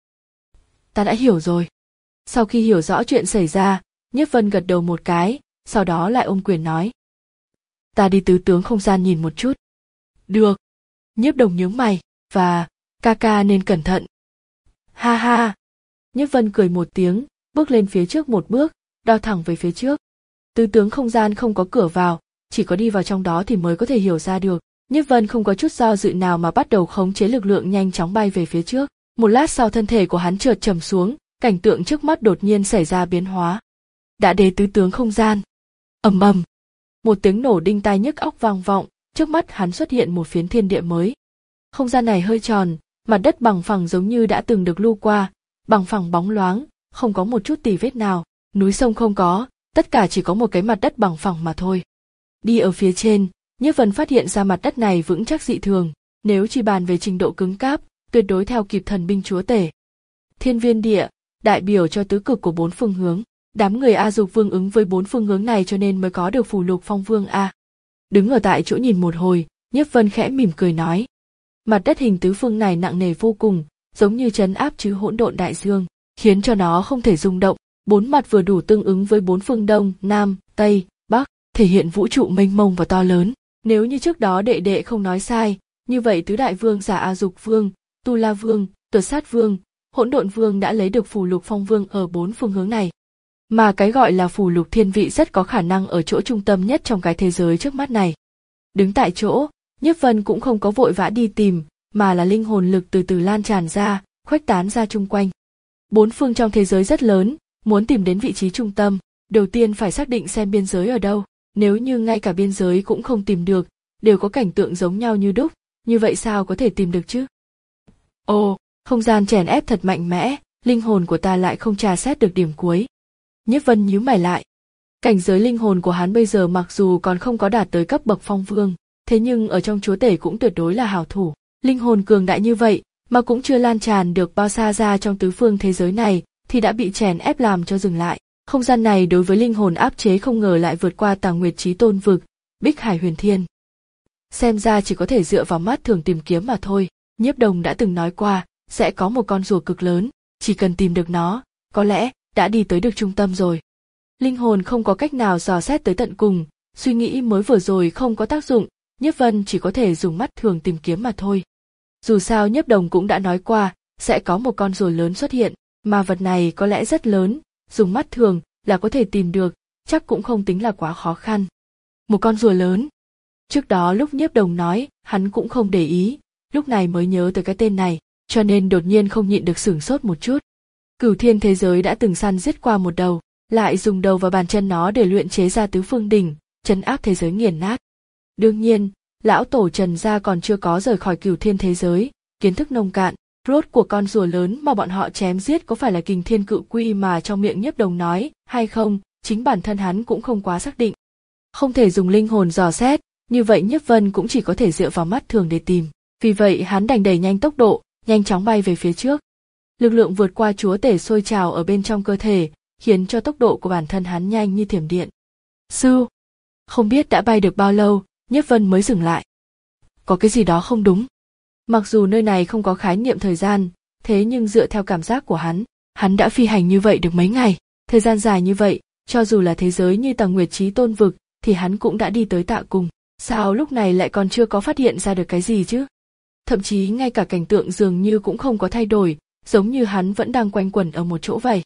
Ta đã hiểu rồi. Sau khi hiểu rõ chuyện xảy ra, Nhiếp Vân gật đầu một cái, sau đó lại ôm quyền nói. Ta đi tứ tướng không gian nhìn một chút. Được. Nhiếp Đồng nhướng mày, và, ca ca nên cẩn thận. Ha ha. Nhiếp Vân cười một tiếng, bước lên phía trước một bước, đao thẳng về phía trước. Tứ tướng không gian không có cửa vào, chỉ có đi vào trong đó thì mới có thể hiểu ra được. Nhiếp Vân không có chút do dự nào mà bắt đầu khống chế lực lượng nhanh chóng bay về phía trước. Một lát sau thân thể của hắn chợt trầm xuống, cảnh tượng trước mắt đột nhiên xảy ra biến hóa. Đã đến tứ tướng không gian. Ầm ầm. Một tiếng nổ đinh tai nhức óc vang vọng, trước mắt hắn xuất hiện một phiến thiên địa mới. Không gian này hơi tròn, mặt đất bằng phẳng giống như đã từng được lưu qua, bằng phẳng bóng loáng, không có một chút tì vết nào, núi sông không có, tất cả chỉ có một cái mặt đất bằng phẳng mà thôi. Đi ở phía trên, Nhiếp Vân phát hiện ra mặt đất này vững chắc dị thường, nếu chỉ bàn về trình độ cứng cáp, tuyệt đối theo kịp thần binh chúa tể. Thiên Viên Địa, đại biểu cho tứ cực của bốn phương hướng, đám người A Dục Vương ứng với bốn phương hướng này cho nên mới có được phù lục phong vương A. Đứng ở tại chỗ nhìn một hồi, Nhiếp Vân khẽ mỉm cười nói. Mặt đất hình tứ phương này nặng nề vô cùng, giống như trấn áp chứ hỗn độn đại dương, khiến cho nó không thể rung động, bốn mặt vừa đủ tương ứng với bốn phương đông, nam, tây, bắc, thể hiện vũ trụ mênh mông và to lớn. Nếu như trước đó đệ đệ không nói sai, như vậy tứ đại vương giả A Dục Vương, Tu La Vương, Tuột Sát Vương, Hỗn Độn Vương đã lấy được phù lục phong vương ở bốn phương hướng này. Mà cái gọi là phù lục thiên vị rất có khả năng ở chỗ trung tâm nhất trong cái thế giới trước mắt này. Đứng tại chỗ, Nhiếp Vân cũng không có vội vã đi tìm, mà là linh hồn lực từ từ lan tràn ra, khuếch tán ra chung quanh. Bốn phương trong thế giới rất lớn, muốn tìm đến vị trí trung tâm, đầu tiên phải xác định xem biên giới ở đâu. Nếu như ngay cả biên giới cũng không tìm được, đều có cảnh tượng giống nhau như đúc, như vậy sao có thể tìm được chứ? Ồ, không gian chèn ép thật mạnh mẽ, linh hồn của ta lại không tra xét được điểm cuối. Nhiếp Vân nhíu mày lại. Cảnh giới linh hồn của hắn bây giờ mặc dù còn không có đạt tới cấp bậc phong vương, thế nhưng ở trong chúa tể cũng tuyệt đối là hảo thủ. Linh hồn cường đại như vậy, mà cũng chưa lan tràn được bao xa ra trong tứ phương thế giới này, thì đã bị chèn ép làm cho dừng lại. Không gian này đối với linh hồn áp chế không ngờ lại vượt qua Tàng Nguyệt Chí Tôn vực, Bích Hải Huyền Thiên. Xem ra chỉ có thể dựa vào mắt thường tìm kiếm mà thôi. Nhiếp Đồng đã từng nói qua, sẽ có một con rùa cực lớn, chỉ cần tìm được nó, có lẽ đã đi tới được trung tâm rồi. Linh hồn không có cách nào dò xét tới tận cùng, suy nghĩ mới vừa rồi không có tác dụng, Nhiếp Vân chỉ có thể dùng mắt thường tìm kiếm mà thôi. Dù sao Nhiếp Đồng cũng đã nói qua, sẽ có một con rùa lớn xuất hiện, mà vật này có lẽ rất lớn, dùng mắt thường là có thể tìm được, chắc cũng không tính là quá khó khăn. Một con rùa lớn. Trước đó lúc Nhiếp Đồng nói, hắn cũng không để ý, lúc này mới nhớ tới cái tên này, cho nên đột nhiên không nhịn được sửng sốt một chút. Cửu thiên thế giới đã từng săn giết qua một đầu, lại dùng đầu và bàn chân nó để luyện chế ra tứ phương đỉnh, trấn áp thế giới nghiền nát. Đương nhiên, lão tổ Trần gia còn chưa có rời khỏi cửu thiên thế giới, kiến thức nông cạn, rốt của con rùa lớn mà bọn họ chém giết có phải là Kình Thiên Cự Quy mà trong miệng Nhiếp Đồng nói, hay không, chính bản thân hắn cũng không quá xác định. Không thể dùng linh hồn dò xét, như vậy Nhiếp Vân cũng chỉ có thể dựa vào mắt thường để tìm, vì vậy hắn đành đẩy nhanh tốc độ, nhanh chóng bay về phía trước. Lực lượng vượt qua chúa tể sôi trào ở bên trong cơ thể, khiến cho tốc độ của bản thân hắn nhanh như thiểm điện. Sư, không biết đã bay được bao lâu, Nhiếp Vân mới dừng lại. Có cái gì đó không đúng. Mặc dù nơi này không có khái niệm thời gian, thế nhưng dựa theo cảm giác của hắn, hắn đã phi hành như vậy được mấy ngày, thời gian dài như vậy, cho dù là thế giới như Tàng Nguyệt Chí Tôn vực, thì hắn cũng đã đi tới Tạ Cùng. Sao lúc này lại còn chưa có phát hiện ra được cái gì chứ? Thậm chí ngay cả cảnh tượng dường như cũng không có thay đổi, giống như hắn vẫn đang quanh quẩn ở một chỗ vậy.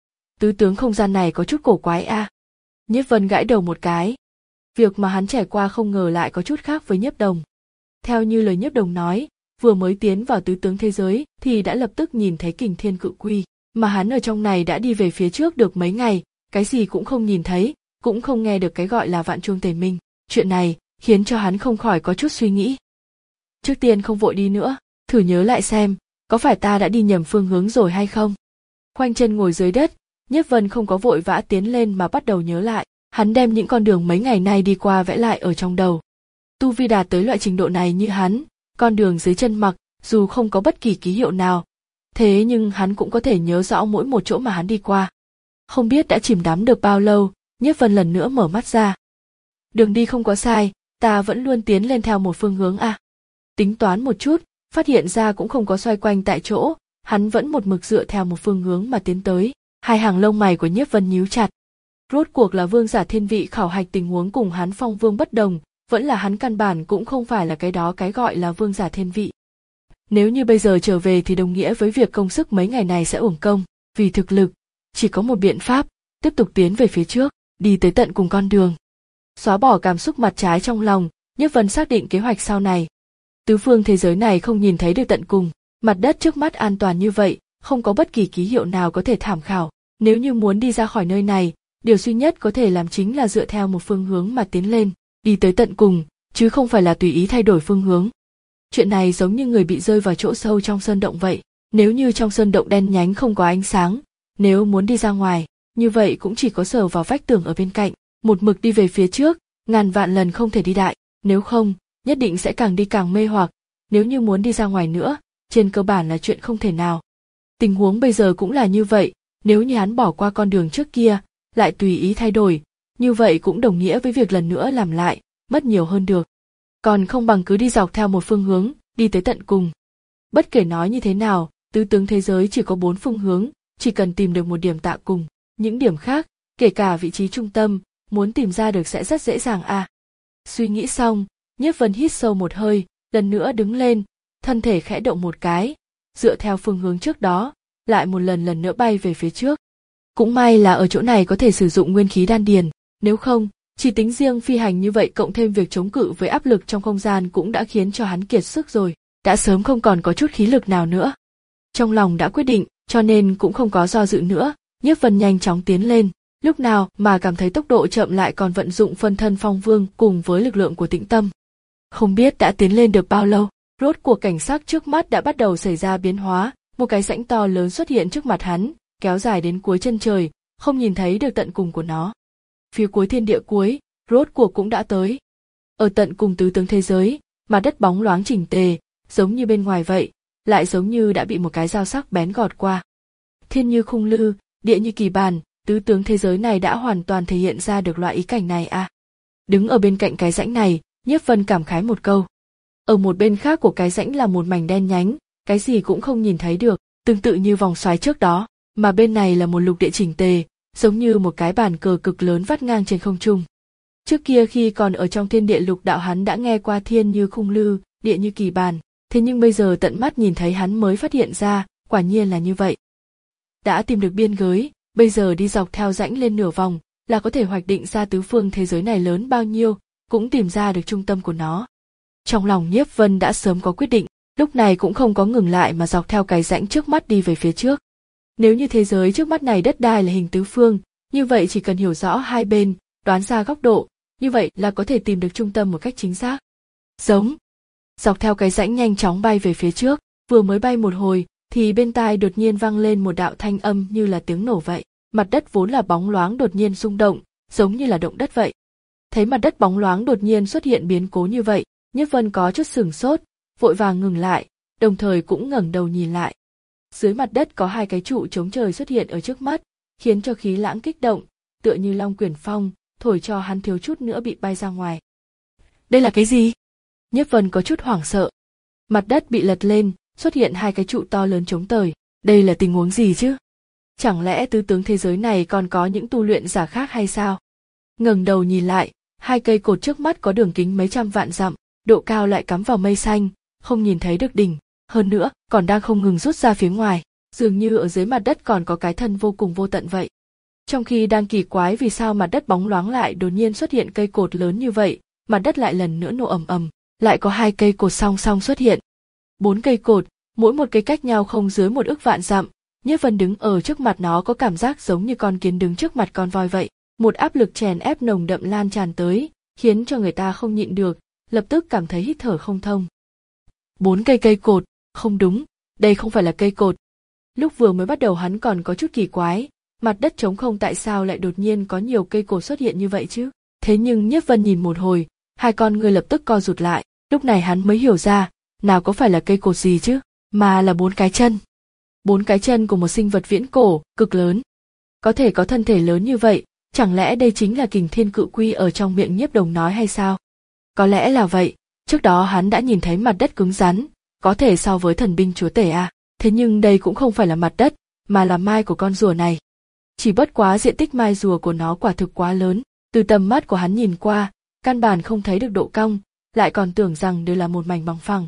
Tứ tướng không gian này có chút cổ quái a. À. Nhiếp Vân gãi đầu một cái. Việc mà hắn trải qua không ngờ lại có chút khác với Nhiếp Đồng. Theo như lời Nhiếp Đồng nói, vừa mới tiến vào tứ tướng thế giới thì đã lập tức nhìn thấy Kình Thiên Cự Quy, mà hắn ở trong này đã đi về phía trước được mấy ngày, cái gì cũng không nhìn thấy, cũng không nghe được cái gọi là vạn chuông tề minh. Chuyện này khiến cho hắn không khỏi có chút suy nghĩ. Trước tiên không vội đi nữa, thử nhớ lại xem, có phải ta đã đi nhầm phương hướng rồi hay không? Khoanh chân ngồi dưới đất, Nhiếp Vân không có vội vã tiến lên mà bắt đầu nhớ lại, hắn đem những con đường mấy ngày nay đi qua vẽ lại ở trong đầu. Tu vi đạt tới loại trình độ này như hắn, con đường dưới chân mặc, dù không có bất kỳ ký hiệu nào, thế nhưng hắn cũng có thể nhớ rõ mỗi một chỗ mà hắn đi qua. Không biết đã chìm đắm được bao lâu, Nhiếp Vân lần nữa mở mắt ra. Đường đi không có sai, ta vẫn luôn tiến lên theo một phương hướng à. Tính toán một chút, phát hiện ra cũng không có xoay quanh tại chỗ, hắn vẫn một mực dựa theo một phương hướng mà tiến tới. Hai hàng lông mày của Nhiếp Vân nhíu chặt. Rốt cuộc là vương giả thiên vị khảo hạch tình huống cùng hắn phong vương bất đồng, vẫn là hắn căn bản cũng không phải là cái đó cái gọi là vương giả thiên vị. Nếu như bây giờ trở về thì đồng nghĩa với việc công sức mấy ngày này sẽ uổng công, vì thực lực, chỉ có một biện pháp, tiếp tục tiến về phía trước, đi tới tận cùng con đường. Xóa bỏ cảm xúc mặt trái trong lòng, Nhiếp Vân xác định kế hoạch sau này. Tứ phương thế giới này không nhìn thấy được tận cùng, mặt đất trước mắt an toàn như vậy, không có bất kỳ ký hiệu nào có thể tham khảo. Nếu như muốn đi ra khỏi nơi này, điều duy nhất có thể làm chính là dựa theo một phương hướng mà tiến lên, đi tới tận cùng, chứ không phải là tùy ý thay đổi phương hướng. Chuyện này giống như người bị rơi vào chỗ sâu trong sơn động vậy, nếu như trong sơn động đen nhánh không có ánh sáng, nếu muốn đi ra ngoài, như vậy cũng chỉ có sờ vào vách tường ở bên cạnh, một mực đi về phía trước, ngàn vạn lần không thể đi đại, nếu không, nhất định sẽ càng đi càng mê hoặc, nếu như muốn đi ra ngoài nữa, trên cơ bản là chuyện không thể nào. Tình huống bây giờ cũng là như vậy, nếu như hắn bỏ qua con đường trước kia, lại tùy ý thay đổi, như vậy cũng đồng nghĩa với việc lần nữa làm lại, mất nhiều hơn được. Còn không bằng cứ đi dọc theo một phương hướng, đi tới tận cùng. Bất kể nói như thế nào, tứ tướng thế giới chỉ có bốn phương hướng, chỉ cần tìm được một điểm tạ cùng, những điểm khác, kể cả vị trí trung tâm, muốn tìm ra được sẽ rất dễ dàng à. Suy nghĩ xong, Nhiếp Vân hít sâu một hơi, lần nữa đứng lên, thân thể khẽ động một cái, dựa theo phương hướng trước đó, lại một lần lần nữa bay về phía trước. Cũng may là ở chỗ này có thể sử dụng nguyên khí đan điền, nếu không, chỉ tính riêng phi hành như vậy cộng thêm việc chống cự với áp lực trong không gian cũng đã khiến cho hắn kiệt sức rồi, đã sớm không còn có chút khí lực nào nữa. Trong lòng đã quyết định, cho nên cũng không có do dự nữa, Nhiếp Vân nhanh chóng tiến lên, lúc nào mà cảm thấy tốc độ chậm lại còn vận dụng phân thân phong vương cùng với lực lượng của tĩnh tâm. Không biết đã tiến lên được bao lâu, rốt cuộc cảnh sắc trước mắt đã bắt đầu xảy ra biến hóa, một cái rãnh to lớn xuất hiện trước mặt hắn, kéo dài đến cuối chân trời, không nhìn thấy được tận cùng của nó. Phía cuối thiên địa cuối, rốt cuộc cũng đã tới. Ở tận cùng tứ tướng thế giới, mặt đất bóng loáng chỉnh tề, giống như bên ngoài vậy, lại giống như đã bị một cái dao sắc bén gọt qua. Thiên như khung lư, địa như kỳ bàn, tứ tướng thế giới này đã hoàn toàn thể hiện ra được loại ý cảnh này à. Đứng ở bên cạnh cái rãnh này, Nhiếp Vân cảm khái một câu. Ở một bên khác của cái rãnh là một mảnh đen nhánh, cái gì cũng không nhìn thấy được, tương tự như vòng xoáy trước đó, mà bên này là một lục địa chỉnh tề, giống như một cái bàn cờ cực lớn vắt ngang trên không trung. Trước kia khi còn ở trong thiên địa lục đạo hắn đã nghe qua thiên như khung lư, địa như kỳ bàn, thế nhưng bây giờ tận mắt nhìn thấy hắn mới phát hiện ra, quả nhiên là như vậy. Đã tìm được biên giới, bây giờ đi dọc theo rãnh lên nửa vòng, là có thể hoạch định ra tứ phương thế giới này lớn bao nhiêu, cũng tìm ra được trung tâm của nó. Trong lòng Nhiếp Vân đã sớm có quyết định, lúc này cũng không có ngừng lại mà dọc theo cái rãnh trước mắt đi về phía trước. Nếu như thế giới trước mắt này đất đai là hình tứ phương, như vậy chỉ cần hiểu rõ hai bên, đoán ra góc độ, như vậy là có thể tìm được trung tâm một cách chính xác. Giống. Dọc theo cái rãnh nhanh chóng bay về phía trước, vừa mới bay một hồi, thì bên tai đột nhiên vang lên một đạo thanh âm như là tiếng nổ vậy. Mặt đất vốn là bóng loáng đột nhiên rung động, giống như là động đất vậy. Thấy mặt đất bóng loáng đột nhiên xuất hiện biến cố như vậy, Nhiếp Vân có chút sửng sốt, vội vàng ngừng lại, đồng thời cũng ngẩng đầu nhìn lại. Dưới mặt đất có hai cái trụ chống trời xuất hiện ở trước mắt, khiến cho khí lãng kích động, tựa như long quyển phong, thổi cho hắn thiếu chút nữa bị bay ra ngoài. Đây là cái gì? Nhiếp Vân có chút hoảng sợ. Mặt đất bị lật lên, xuất hiện hai cái trụ to lớn chống trời. Đây là tình huống gì chứ? Chẳng lẽ tứ tướng thế giới này còn có những tu luyện giả khác hay sao? Ngẩng đầu nhìn lại, hai cây cột trước mắt có đường kính mấy trăm vạn dặm, độ cao lại cắm vào mây xanh, không nhìn thấy được đỉnh, hơn nữa còn đang không ngừng rút ra phía ngoài, dường như ở dưới mặt đất còn có cái thân vô cùng vô tận vậy. Trong khi đang kỳ quái vì sao mặt đất bóng loáng lại đột nhiên xuất hiện cây cột lớn như vậy, mặt đất lại lần nữa nổ ầm ầm, lại có hai cây cột song song xuất hiện. Bốn cây cột, mỗi một cây cách nhau không dưới một ức vạn dặm. Nhiếp Vân đứng ở trước mặt nó có cảm giác giống như con kiến đứng trước mặt con voi vậy, một áp lực chèn ép nồng đậm lan tràn tới, khiến cho người ta không nhịn được, lập tức cảm thấy hít thở không thông. Bốn cây cây cột, không đúng, đây không phải là cây cột. Lúc vừa mới bắt đầu hắn còn có chút kỳ quái, mặt đất trống không tại sao lại đột nhiên có nhiều cây cột xuất hiện như vậy chứ? Thế nhưng Nhiếp Vân nhìn một hồi, hai con người lập tức co rụt lại, lúc này hắn mới hiểu ra, nào có phải là cây cột gì chứ, mà là bốn cái chân. Bốn cái chân của một sinh vật viễn cổ, cực lớn. Có thể có thân thể lớn như vậy, chẳng lẽ đây chính là Kình Thiên Cự Quy ở trong miệng Nhiếp Đồng nói hay sao? Có lẽ là vậy, trước đó hắn đã nhìn thấy mặt đất cứng rắn, có thể so với thần binh chúa tể à, thế nhưng đây cũng không phải là mặt đất, mà là mai của con rùa này. Chỉ bất quá diện tích mai rùa của nó quả thực quá lớn, từ tầm mắt của hắn nhìn qua, căn bản không thấy được độ cong, lại còn tưởng rằng đây là một mảnh bằng phẳng.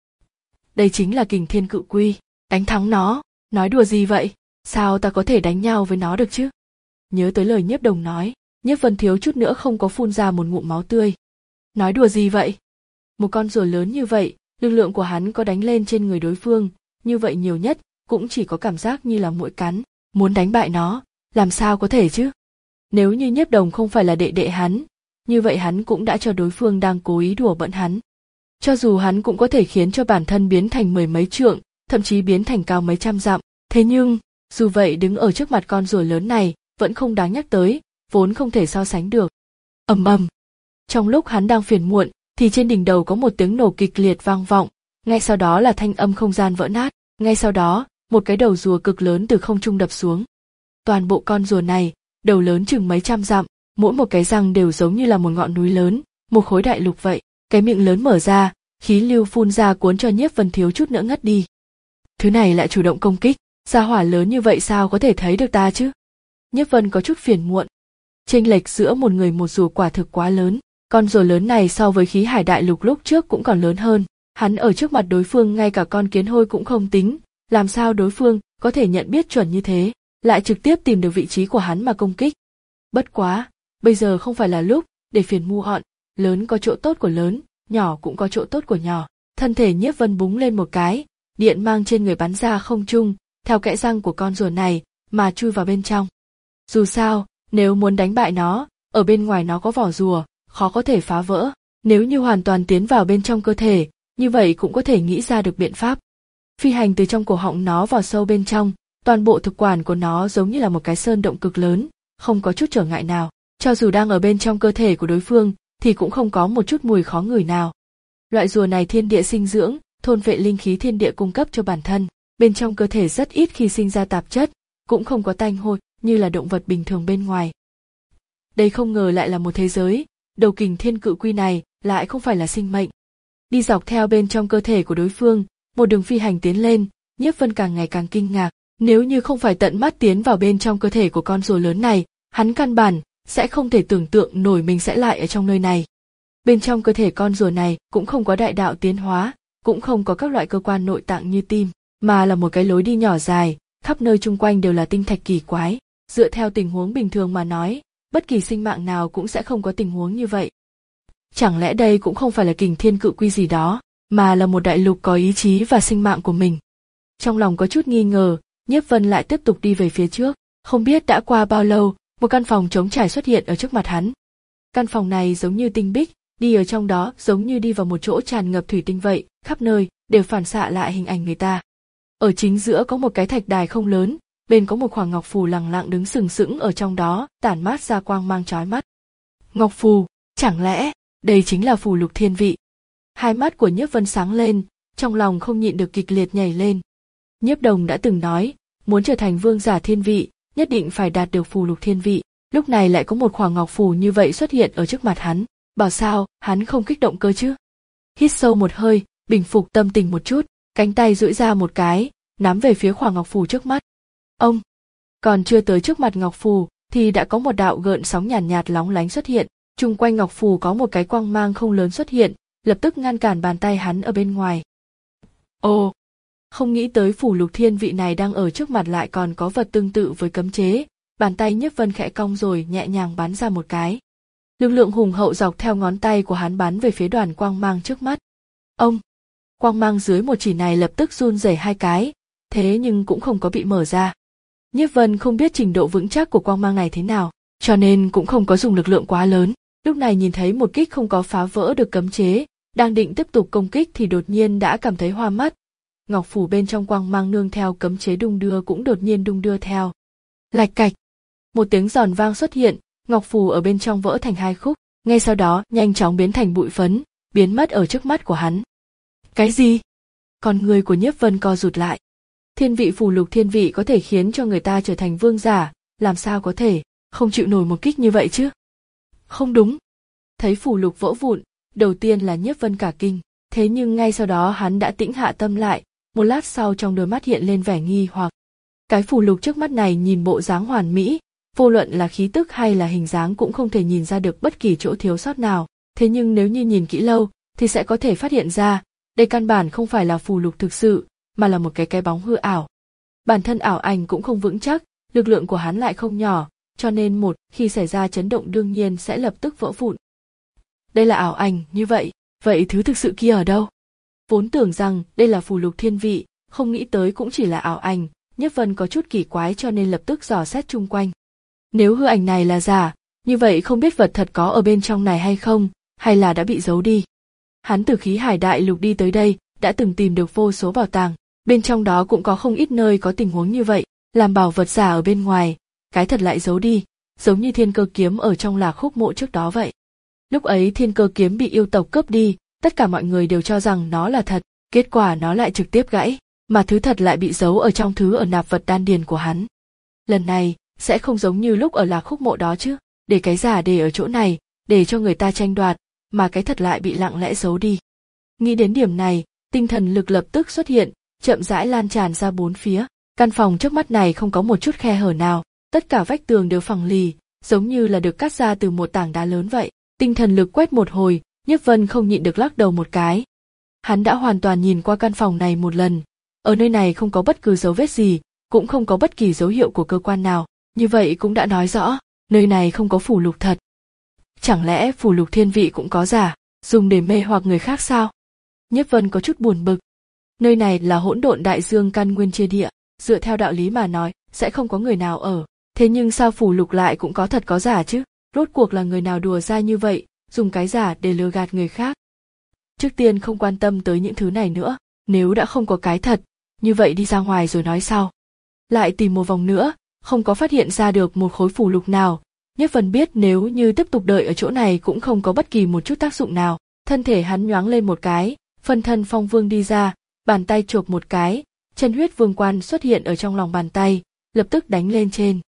Đây chính là Kình Thiên Cự Quy. Đánh thắng nó, nói đùa gì vậy, sao ta có thể đánh nhau với nó được chứ? Nhớ tới lời Nhiếp Đồng nói, Nhiếp Vân thiếu chút nữa không có phun ra một ngụm máu tươi. Nói đùa gì vậy? Một con rùa lớn như vậy, lực lượng của hắn có đánh lên trên người đối phương, như vậy nhiều nhất, cũng chỉ có cảm giác như là muỗi cắn, muốn đánh bại nó, làm sao có thể chứ? Nếu như Nhiếp Đồng không phải là đệ đệ hắn, như vậy hắn cũng đã cho đối phương đang cố ý đùa bỡn hắn. Cho dù hắn cũng có thể khiến cho bản thân biến thành mười mấy trượng, thậm chí biến thành cao mấy trăm dặm, thế nhưng, dù vậy đứng ở trước mặt con rùa lớn này, vẫn không đáng nhắc tới, vốn không thể so sánh được. Ầm ầm. Trong lúc hắn đang phiền muộn, thì trên đỉnh đầu có một tiếng nổ kịch liệt vang vọng, ngay sau đó là thanh âm không gian vỡ nát, ngay sau đó, một cái đầu rùa cực lớn từ không trung đập xuống. Toàn bộ con rùa này, đầu lớn chừng mấy trăm dặm, mỗi một cái răng đều giống như là một ngọn núi lớn, một khối đại lục vậy, cái miệng lớn mở ra, khí lưu phun ra cuốn cho Nhiếp Vân thiếu chút nữa ngất đi. Thứ này lại chủ động công kích, gia hỏa lớn như vậy sao có thể thấy được ta chứ? Nhiếp Vân có chút phiền muộn. Chênh lệch giữa một người một rùa quả thực quá lớn, con rùa lớn này so với khí hải đại lục lúc trước cũng còn lớn hơn, hắn ở trước mặt đối phương ngay cả con kiến hôi cũng không tính, làm sao đối phương có thể nhận biết chuẩn như thế, lại trực tiếp tìm được vị trí của hắn mà công kích. Bất quá, bây giờ không phải là lúc để phiền mu họn, lớn có chỗ tốt của lớn, nhỏ cũng có chỗ tốt của nhỏ. Thân thể Nhiếp Vân búng lên một cái, điện mang trên người bắn ra không trung, theo kẽ răng của con rùa này mà chui vào bên trong. Dù sao, nếu muốn đánh bại nó, ở bên ngoài nó có vỏ rùa, khó có thể phá vỡ. Nếu như hoàn toàn tiến vào bên trong cơ thể, như vậy cũng có thể nghĩ ra được biện pháp. Phi hành từ trong cổ họng nó vào sâu bên trong, toàn bộ thực quản của nó giống như là một cái sơn động cực lớn, không có chút trở ngại nào. Cho dù đang ở bên trong cơ thể của đối phương, thì cũng không có một chút mùi khó ngửi nào. Loại rùa này thiên địa sinh dưỡng, thôn vệ linh khí thiên địa cung cấp cho bản thân, bên trong cơ thể rất ít khi sinh ra tạp chất, cũng không có tanh hôi, như là động vật bình thường bên ngoài. Đây không ngờ lại là một thế giới, đầu kình thiên cự quy này lại không phải là sinh mệnh. Đi dọc theo bên trong cơ thể của đối phương, một đường phi hành tiến lên, Nhiếp Vân càng ngày càng kinh ngạc, nếu như không phải tận mắt tiến vào bên trong cơ thể của con rùa lớn này, hắn căn bản sẽ không thể tưởng tượng nổi mình sẽ lại ở trong nơi này. Bên trong cơ thể con rùa này cũng không có đại đạo tiến hóa, cũng không có các loại cơ quan nội tạng như tim, mà là một cái lối đi nhỏ dài, khắp nơi chung quanh đều là tinh thạch kỳ quái. Dựa theo tình huống bình thường mà nói, bất kỳ sinh mạng nào cũng sẽ không có tình huống như vậy. Chẳng lẽ đây cũng không phải là kình thiên cự quy gì đó, mà là một đại lục có ý chí và sinh mạng của mình. Trong lòng có chút nghi ngờ, Nhiếp Vân lại tiếp tục đi về phía trước, không biết đã qua bao lâu, một căn phòng trống trải xuất hiện ở trước mặt hắn. Căn phòng này giống như tinh bích, đi ở trong đó giống như đi vào một chỗ tràn ngập thủy tinh vậy, khắp nơi đều phản xạ lại hình ảnh người ta. Ở chính giữa có một cái thạch đài không lớn, bên có một khoảng ngọc phù lẳng lặng đứng sừng sững ở trong đó, tản mát ra quang mang chói mắt. Ngọc phù, chẳng lẽ đây chính là phù lục thiên vị? Hai mắt của Nhiếp Vân sáng lên, trong lòng không nhịn được kịch liệt nhảy lên. Nhiếp Đồng đã từng nói, muốn trở thành vương giả thiên vị, nhất định phải đạt được phù lục thiên vị. Lúc này lại có một khoảng ngọc phù như vậy xuất hiện ở trước mặt hắn, bảo sao hắn không kích động cơ chứ? Hít sâu một hơi, bình phục tâm tình một chút, cánh tay duỗi ra một cái, nắm về phía khoảng ngọc phù trước mắt. Ông, còn chưa tới trước mặt ngọc phù thì đã có một đạo gợn sóng nhàn nhạt, nhạt lóng lánh xuất hiện, chung quanh ngọc phù có một cái quang mang không lớn xuất hiện, lập tức ngăn cản bàn tay hắn ở bên ngoài. Ồ, không nghĩ tới phù lục thiên vị này đang ở trước mặt lại còn có vật tương tự với cấm chế, bàn tay Nhiếp Vân khẽ cong rồi nhẹ nhàng bắn ra một cái. Lực lượng hùng hậu dọc theo ngón tay của hắn bắn về phía đoàn quang mang trước mắt. Ông, quang mang dưới một chỉ này lập tức run rẩy hai cái, thế nhưng cũng không có bị mở ra. Nhiếp Vân không biết trình độ vững chắc của quang mang này thế nào, cho nên cũng không có dùng lực lượng quá lớn. Lúc này nhìn thấy một kích không có phá vỡ được cấm chế, đang định tiếp tục công kích thì đột nhiên đã cảm thấy hoa mắt. Ngọc phủ bên trong quang mang nương theo cấm chế đung đưa cũng đột nhiên đung đưa theo. Lạch cạch, một tiếng giòn vang xuất hiện, ngọc phù ở bên trong vỡ thành hai khúc, ngay sau đó nhanh chóng biến thành bụi phấn, biến mất ở trước mắt của hắn. Cái gì? Con người của Nhiếp Vân co rụt lại. Thiên vị phù lục thiên vị có thể khiến cho người ta trở thành vương giả, làm sao có thể không chịu nổi một kích như vậy chứ? Không đúng. Thấy phù lục vỡ vụn, đầu tiên là Nhiếp Vân cả kinh, thế nhưng ngay sau đó hắn đã tĩnh hạ tâm lại, một lát sau trong đôi mắt hiện lên vẻ nghi hoặc. Cái phù lục trước mắt này nhìn bộ dáng hoàn mỹ, vô luận là khí tức hay là hình dáng cũng không thể nhìn ra được bất kỳ chỗ thiếu sót nào, thế nhưng nếu như nhìn kỹ lâu thì sẽ có thể phát hiện ra, đây căn bản không phải là phù lục thực sự, mà là một cái cái bóng hư ảo. Bản thân ảo ảnh cũng không vững chắc, lực lượng của hắn lại không nhỏ, cho nên một khi xảy ra chấn động đương nhiên sẽ lập tức vỡ vụn. Đây là ảo ảnh như vậy, vậy thứ thực sự kia ở đâu? Vốn tưởng rằng đây là phù lục thiên vị, không nghĩ tới cũng chỉ là ảo ảnh, Nhiếp Vân có chút kỳ quái cho nên lập tức dò xét chung quanh. Nếu hư ảnh này là giả, như vậy không biết vật thật có ở bên trong này hay không, hay là đã bị giấu đi. Hắn từ khí hải đại lục đi tới đây, đã từng tìm được vô số bảo tàng, bên trong đó cũng có không ít nơi có tình huống như vậy, làm bảo vật giả ở bên ngoài, cái thật lại giấu đi, giống như thiên cơ kiếm ở trong Lạc Khúc mộ trước đó vậy. Lúc ấy thiên cơ kiếm bị yêu tộc cướp đi, tất cả mọi người đều cho rằng nó là thật, kết quả nó lại trực tiếp gãy, mà thứ thật lại bị giấu ở trong thứ ở nạp vật đan điền của hắn. Lần này, sẽ không giống như lúc ở Lạc Khúc mộ đó chứ, để cái giả để ở chỗ này, để cho người ta tranh đoạt, mà cái thật lại bị lặng lẽ giấu đi. Nghĩ đến điểm này, tinh thần lực lập tức xuất hiện, chậm rãi lan tràn ra bốn phía, căn phòng trước mắt này không có một chút khe hở nào, tất cả vách tường đều phẳng lì, giống như là được cắt ra từ một tảng đá lớn vậy. Tinh thần lực quét một hồi, Nhiếp Vân không nhịn được lắc đầu một cái. Hắn đã hoàn toàn nhìn qua căn phòng này một lần, ở nơi này không có bất cứ dấu vết gì, cũng không có bất kỳ dấu hiệu của cơ quan nào, như vậy cũng đã nói rõ, nơi này không có phù lục thật. Chẳng lẽ phù lục thiên vị cũng có giả, dùng để mê hoặc người khác sao? Nhiếp Vân có chút buồn bực. Nơi này là hỗn độn đại dương căn nguyên chia địa, dựa theo đạo lý mà nói, sẽ không có người nào ở, thế nhưng sao phù lục lại cũng có thật có giả chứ? Rốt cuộc là người nào đùa ra như vậy, dùng cái giả để lừa gạt người khác. Trước tiên không quan tâm tới những thứ này nữa, nếu đã không có cái thật, như vậy đi ra ngoài rồi nói sau. Lại tìm một vòng nữa, không có phát hiện ra được một khối phù lục nào, Nhiếp Vân biết nếu như tiếp tục đợi ở chỗ này cũng không có bất kỳ một chút tác dụng nào, thân thể hắn nhoáng lên một cái, phân thân phong vương đi ra, bàn tay chộp một cái, chân huyết vương quan xuất hiện ở trong lòng bàn tay, lập tức đánh lên trên.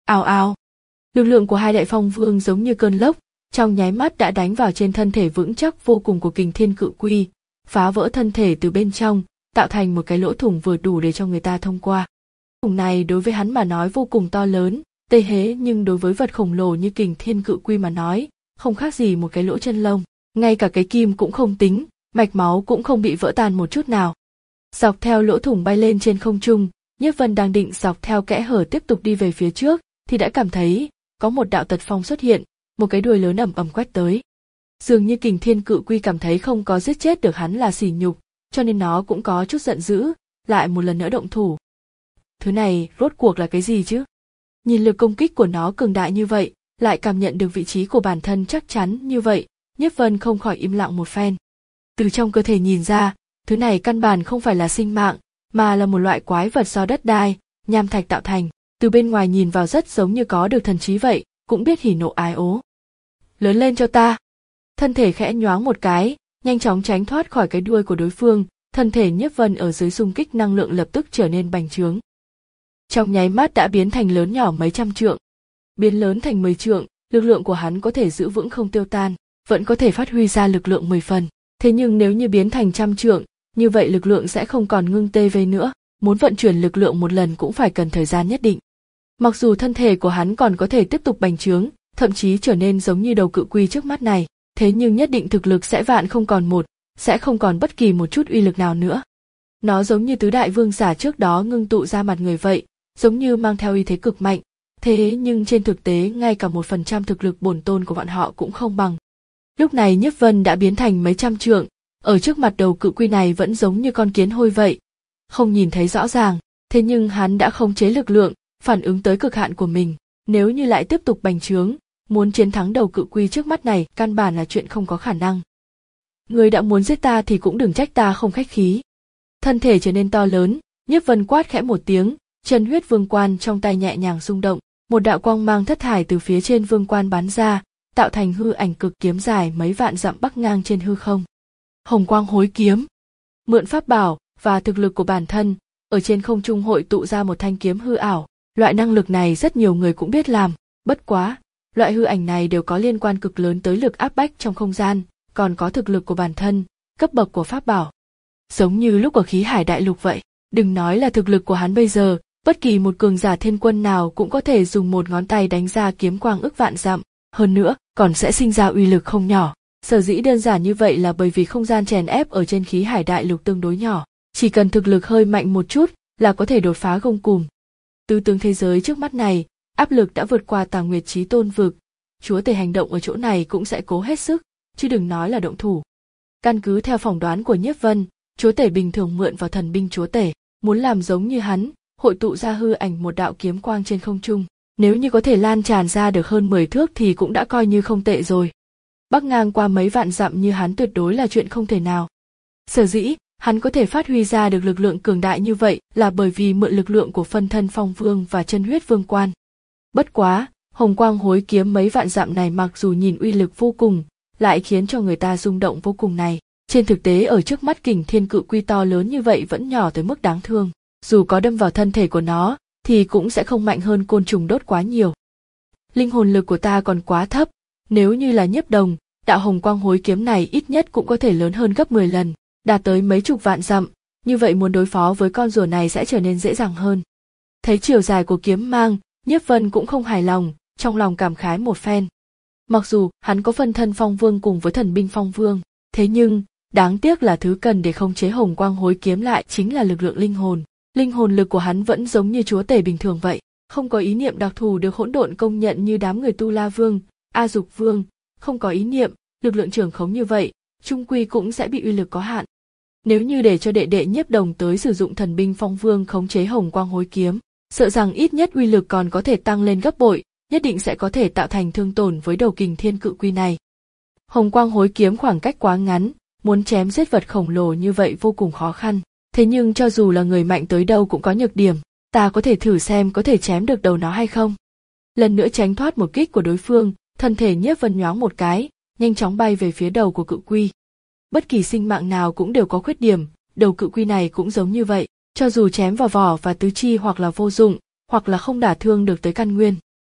Ào ào. Lực lượng của hai đại phong vương giống như cơn lốc, trong nháy mắt đã đánh vào trên thân thể vững chắc vô cùng của Kình Thiên Cự Quy, phá vỡ thân thể từ bên trong, tạo thành một cái lỗ thủng vừa đủ để cho người ta thông qua. Thủng này đối với hắn mà nói vô cùng to lớn, tê hế, nhưng đối với vật khổng lồ như Kình Thiên Cự Quy mà nói, không khác gì một cái lỗ chân lông, ngay cả cái kim cũng không tính, mạch máu cũng không bị vỡ tan một chút nào. Dọc theo lỗ thủng bay lên trên không trung, Nhiếp Vân đang định dọc theo kẽ hở tiếp tục đi về phía trước, thì đã cảm thấy có một đạo tật phong xuất hiện, một cái đuôi lớn ầm ầm quét tới. Dường như Kình Thiên Cự Quy cảm thấy không có giết chết được hắn là sỉ nhục, cho nên nó cũng có chút giận dữ, lại một lần nữa động thủ. Thứ này rốt cuộc là cái gì chứ? Nhìn lực công kích của nó cường đại như vậy, lại cảm nhận được vị trí của bản thân chắc chắn như vậy, Nhiếp Vân không khỏi im lặng một phen. Từ trong cơ thể nhìn ra, thứ này căn bản không phải là sinh mạng, mà là một loại quái vật do đất đai, nham thạch tạo thành, từ bên ngoài nhìn vào rất giống như có được thần trí vậy, cũng biết hỉ nộ ái ố. Lớn lên cho ta! Thân thể khẽ nhoáng một cái, nhanh chóng tránh thoát khỏi cái đuôi của đối phương, thân thể Nhiếp Vân ở dưới xung kích năng lượng lập tức trở nên bành trướng. Trong nháy mắt đã biến thành lớn nhỏ mấy trăm trượng. Biến lớn thành mười trượng, lực lượng của hắn có thể giữ vững không tiêu tan, vẫn có thể phát huy ra lực lượng mười phần. Thế nhưng nếu như biến thành trăm trượng, như vậy lực lượng sẽ không còn ngưng tê vê nữa, muốn vận chuyển lực lượng một lần cũng phải cần thời gian nhất định. Mặc dù thân thể của hắn còn có thể tiếp tục bành trướng, thậm chí trở nên giống như đầu cự quy trước mắt này, thế nhưng nhất định thực lực sẽ vạn không còn một, sẽ không còn bất kỳ một chút uy lực nào nữa. Nó giống như tứ đại vương giả trước đó ngưng tụ ra mặt người vậy, giống như mang theo uy thế cực mạnh, thế nhưng trên thực tế ngay cả một phần trăm thực lực bổn tôn của bọn họ cũng không bằng. Lúc này Nhiếp Vân đã biến thành mấy trăm trượng, ở trước mặt đầu cự quy này vẫn giống như con kiến hôi vậy, không nhìn thấy rõ ràng, thế nhưng hắn đã khống chế lực lượng, phản ứng tới cực hạn của mình, nếu như lại tiếp tục bành trướng, muốn chiến thắng đầu cự quy trước mắt này căn bản là chuyện không có khả năng. Người đã muốn giết ta thì cũng đừng trách ta không khách khí. Thân thể trở nên to lớn, Nhiếp Vân quát khẽ một tiếng, chân huyết vương quan trong tay nhẹ nhàng rung động, một đạo quang mang thất thải từ phía trên vương quan bắn ra, tạo thành hư ảnh cực kiếm dài mấy vạn dặm bắc ngang trên hư không. Hồng quang hối kiếm, mượn pháp bảo và thực lực của bản thân, ở trên không trung hội tụ ra một thanh kiếm hư ảo. Loại năng lực này rất nhiều người cũng biết làm, bất quá, loại hư ảnh này đều có liên quan cực lớn tới lực áp bách trong không gian, còn có thực lực của bản thân, cấp bậc của pháp bảo. Giống như lúc ở khí hải đại lục vậy, đừng nói là thực lực của hắn bây giờ, bất kỳ một cường giả thiên quân nào cũng có thể dùng một ngón tay đánh ra kiếm quang ức vạn dặm, hơn nữa, còn sẽ sinh ra uy lực không nhỏ. Sở dĩ đơn giản như vậy là bởi vì không gian chèn ép ở trên khí hải đại lục tương đối nhỏ, chỉ cần thực lực hơi mạnh một chút là có thể đột phá gông cùm. Tứ tướng thế giới trước mắt này, áp lực đã vượt qua Tà Nguyệt Chí Tôn vực, chúa tể hành động ở chỗ này cũng sẽ cố hết sức, chứ đừng nói là động thủ. Căn cứ theo phỏng đoán của Nhiếp Vân, chúa tể bình thường mượn vào thần binh chúa tể, muốn làm giống như hắn, hội tụ ra hư ảnh một đạo kiếm quang trên không trung, nếu như có thể lan tràn ra được hơn mười thước thì cũng đã coi như không tệ rồi. Bắc ngang qua mấy vạn dặm như hắn tuyệt đối là chuyện không thể nào. Sở dĩ, hắn có thể phát huy ra được lực lượng cường đại như vậy là bởi vì mượn lực lượng của phân thân phong vương và chân huyết vương quan. Bất quá, hồng quang hối kiếm mấy vạn dặm này mặc dù nhìn uy lực vô cùng, lại khiến cho người ta rung động vô cùng này, trên thực tế ở trước mắt Kình Thiên Cự Quy to lớn như vậy vẫn nhỏ tới mức đáng thương, dù có đâm vào thân thể của nó, thì cũng sẽ không mạnh hơn côn trùng đốt quá nhiều. Linh hồn lực của ta còn quá thấp, nếu như là Nhiếp Đồng, đạo hồng quang hối kiếm này ít nhất cũng có thể lớn hơn gấp mười lần, đạt tới mấy chục vạn dặm, như vậy muốn đối phó với con rùa này sẽ trở nên dễ dàng hơn. Thấy chiều dài của kiếm mang, Nhiếp Vân cũng không hài lòng, trong lòng cảm khái một phen. Mặc dù hắn có phân thân phong vương cùng với thần binh phong vương, thế nhưng, đáng tiếc là thứ cần để khống chế hồng quang hối kiếm lại chính là lực lượng linh hồn. Linh hồn lực của hắn vẫn giống như chúa tể bình thường vậy, không có ý niệm đặc thù được hỗn độn công nhận như đám người Tu La Vương, A Dục Vương, không có ý niệm, lực lượng trưởng khống như vậy, chung quy cũng sẽ bị uy lực có hạn. Nếu như để cho đệ đệ Nhiếp Đồng tới sử dụng thần binh phong vương khống chế hồng quang hối kiếm, sợ rằng ít nhất uy lực còn có thể tăng lên gấp bội, nhất định sẽ có thể tạo thành thương tổn với đầu Kình Thiên Cự Quy này. Hồng quang hối kiếm khoảng cách quá ngắn, muốn chém giết vật khổng lồ như vậy vô cùng khó khăn. Thế nhưng cho dù là người mạnh tới đâu cũng có nhược điểm, ta có thể thử xem có thể chém được đầu nó hay không. Lần nữa tránh thoát một kích của đối phương, thân thể Nhiếp Vân nhoáng một cái, nhanh chóng bay về phía đầu của cự quy. Bất kỳ sinh mạng nào cũng đều có khuyết điểm, đầu cự quy này cũng giống như vậy, cho dù chém vào vỏ và tứ chi hoặc là vô dụng, hoặc là không đả thương được tới căn nguyên,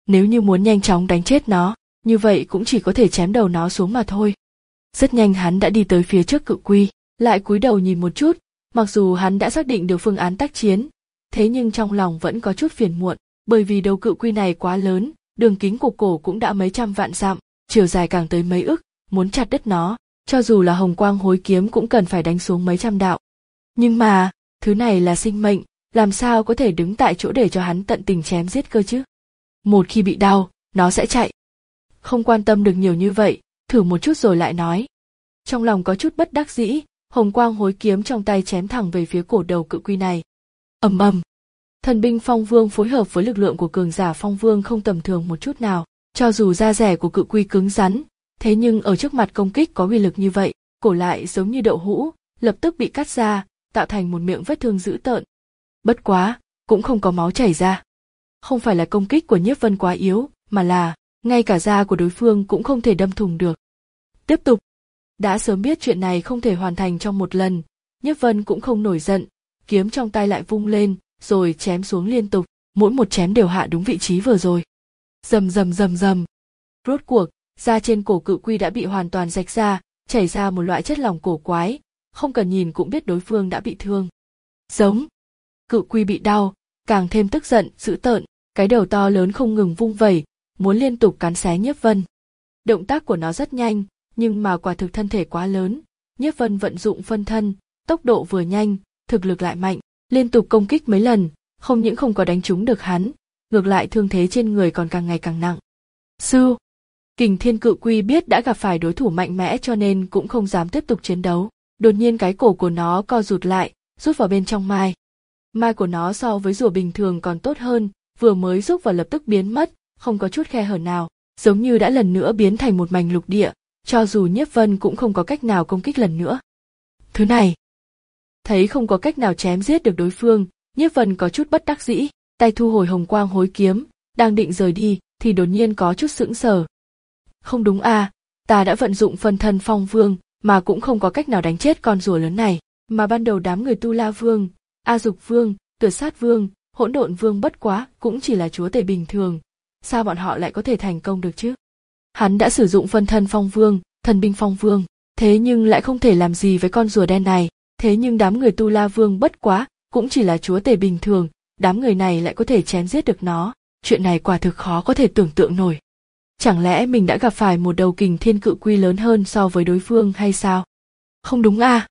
Nếu như muốn nhanh chóng đánh chết nó, như vậy cũng chỉ có thể chém đầu nó xuống mà thôi. Rất nhanh hắn đã đi tới phía trước cự quy, lại cúi đầu nhìn một chút, mặc dù hắn đã xác định được phương án tác chiến, thế nhưng trong lòng vẫn có chút phiền muộn, bởi vì đầu cự quy này quá lớn, đường kính của cổ cũng đã mấy trăm vạn dặm, chiều dài càng tới mấy ức, muốn chặt đứt nó, cho dù là hồng quang hối kiếm cũng cần phải đánh xuống mấy trăm đạo. Nhưng mà, thứ này là sinh mệnh, làm sao có thể đứng tại chỗ để cho hắn tận tình chém giết cơ chứ? Một khi bị đau, nó sẽ chạy. Không quan tâm được nhiều như vậy, thử một chút rồi lại nói. Trong lòng có chút bất đắc dĩ, hồng quang hối kiếm trong tay chém thẳng về phía cổ đầu cự quy này. Ầm ầm. Thần binh Phong Vương phối hợp với lực lượng của cường giả Phong Vương không tầm thường một chút nào, cho dù da rẻ của cự quy cứng rắn, thế nhưng ở trước mặt công kích có uy lực như vậy, cổ lại giống như đậu hũ, lập tức bị cắt ra, tạo thành một miệng vết thương dữ tợn. Bất quá, cũng không có máu chảy ra. Không phải là công kích của Nhiếp Vân quá yếu, mà là ngay cả da của đối phương cũng không thể đâm thủng được. Tiếp tục. Đã sớm biết chuyện này không thể hoàn thành trong một lần, Nhiếp Vân cũng không nổi giận, kiếm trong tay lại vung lên, rồi chém xuống liên tục, mỗi một chém đều hạ đúng vị trí vừa rồi. Rầm rầm rầm rầm. Rốt cuộc, da trên cổ cự quy đã bị hoàn toàn rạch ra, chảy ra một loại chất lỏng cổ quái, không cần nhìn cũng biết đối phương đã bị thương. Giống. Cự quy bị đau, càng thêm tức giận, dữ tợn, cái đầu to lớn không ngừng vung vẩy, muốn liên tục cắn xé Nhiếp Vân. Động tác của nó rất nhanh, nhưng mà quả thực thân thể quá lớn, Nhiếp Vân vận dụng phân thân, tốc độ vừa nhanh, thực lực lại mạnh, liên tục công kích mấy lần, không những không có đánh trúng được hắn, ngược lại thương thế trên người còn càng ngày càng nặng. Sư, Kình Thiên cự quy biết đã gặp phải đối thủ mạnh mẽ cho nên cũng không dám tiếp tục chiến đấu, đột nhiên cái cổ của nó co rụt lại, rút vào bên trong mai. Mai của nó so với rùa bình thường còn tốt hơn, vừa mới rút vào lập tức biến mất, không có chút khe hở nào, giống như đã lần nữa biến thành một mảnh lục địa, cho dù Nhiếp Vân cũng không có cách nào công kích lần nữa. Thứ này, thấy không có cách nào chém giết được đối phương, Nhiếp Vân có chút bất đắc dĩ, tay thu hồi hồng quang hối kiếm, đang định rời đi, thì đột nhiên có chút sững sờ. Không đúng à, ta đã vận dụng phân thân Phong Vương, mà cũng không có cách nào đánh chết con rùa lớn này, mà ban đầu đám người Tu La Vương, A Dục Vương, Tuyệt Sát Vương, Hỗn Độn Vương bất quá cũng chỉ là chúa tể bình thường, sao bọn họ lại có thể thành công được chứ? Hắn đã sử dụng phân thân Phong Vương, thần binh Phong Vương, thế nhưng lại không thể làm gì với con rùa đen này, thế nhưng đám người Tu La Vương bất quá cũng chỉ là chúa tể bình thường, đám người này lại có thể chém giết được nó, chuyện này quả thực khó có thể tưởng tượng nổi. Chẳng lẽ mình đã gặp phải một đầu Kình Thiên cự quy lớn hơn so với đối phương hay sao? Không đúng à?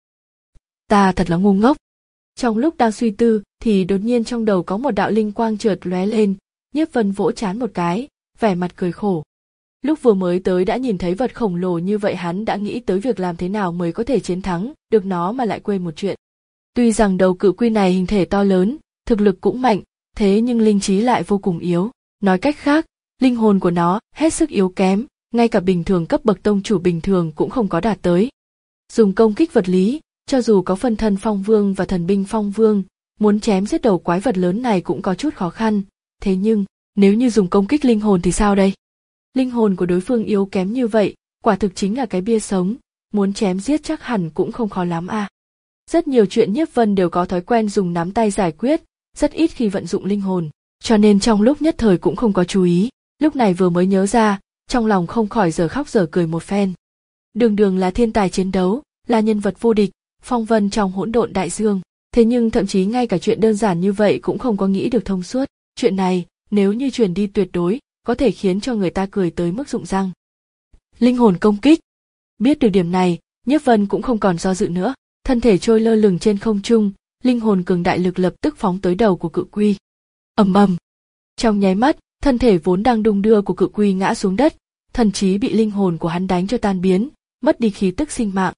Ta thật là ngu ngốc. Trong lúc đang suy tư thì đột nhiên trong đầu có một đạo linh quang chợt lóe lên, Nhiếp Vân vỗ trán một cái, vẻ mặt cười khổ. Lúc vừa mới tới đã nhìn thấy vật khổng lồ như vậy hắn đã nghĩ tới việc làm thế nào mới có thể chiến thắng được nó mà lại quên một chuyện. Tuy rằng đầu cự quy này hình thể to lớn, thực lực cũng mạnh, thế nhưng linh trí lại vô cùng yếu. Nói cách khác, linh hồn của nó hết sức yếu kém, ngay cả bình thường cấp bậc tông chủ bình thường cũng không có đạt tới. Dùng công kích vật lý, cho dù có phân thân Phong Vương và thần binh Phong Vương, muốn chém giết đầu quái vật lớn này cũng có chút khó khăn. Thế nhưng, nếu như dùng công kích linh hồn thì sao đây? Linh hồn của đối phương yếu kém như vậy, quả thực chính là cái bia sống, muốn chém giết chắc hẳn cũng không khó lắm à. Rất nhiều chuyện Nhiếp Vân đều có thói quen dùng nắm tay giải quyết, rất ít khi vận dụng linh hồn, cho nên trong lúc nhất thời cũng không có chú ý, lúc này vừa mới nhớ ra, trong lòng không khỏi giờ khóc giờ cười một phen. Đường đường là thiên tài chiến đấu, là nhân vật vô địch, phong vân trong hỗn độn đại dương, thế nhưng thậm chí ngay cả chuyện đơn giản như vậy cũng không có nghĩ được thông suốt, chuyện này, nếu như truyền đi tuyệt đối, có thể khiến cho người ta cười tới mức rụng răng. Linh hồn công kích. Biết được điểm này, Nhiếp Vân cũng không còn do dự nữa, thân thể trôi lơ lửng trên không trung, linh hồn cường đại lực lập tức phóng tới đầu của cự quy. Ầm ầm. Trong nháy mắt, thân thể vốn đang đung đưa của cự quy ngã xuống đất, thần trí bị linh hồn của hắn đánh cho tan biến, mất đi khí tức sinh mạng.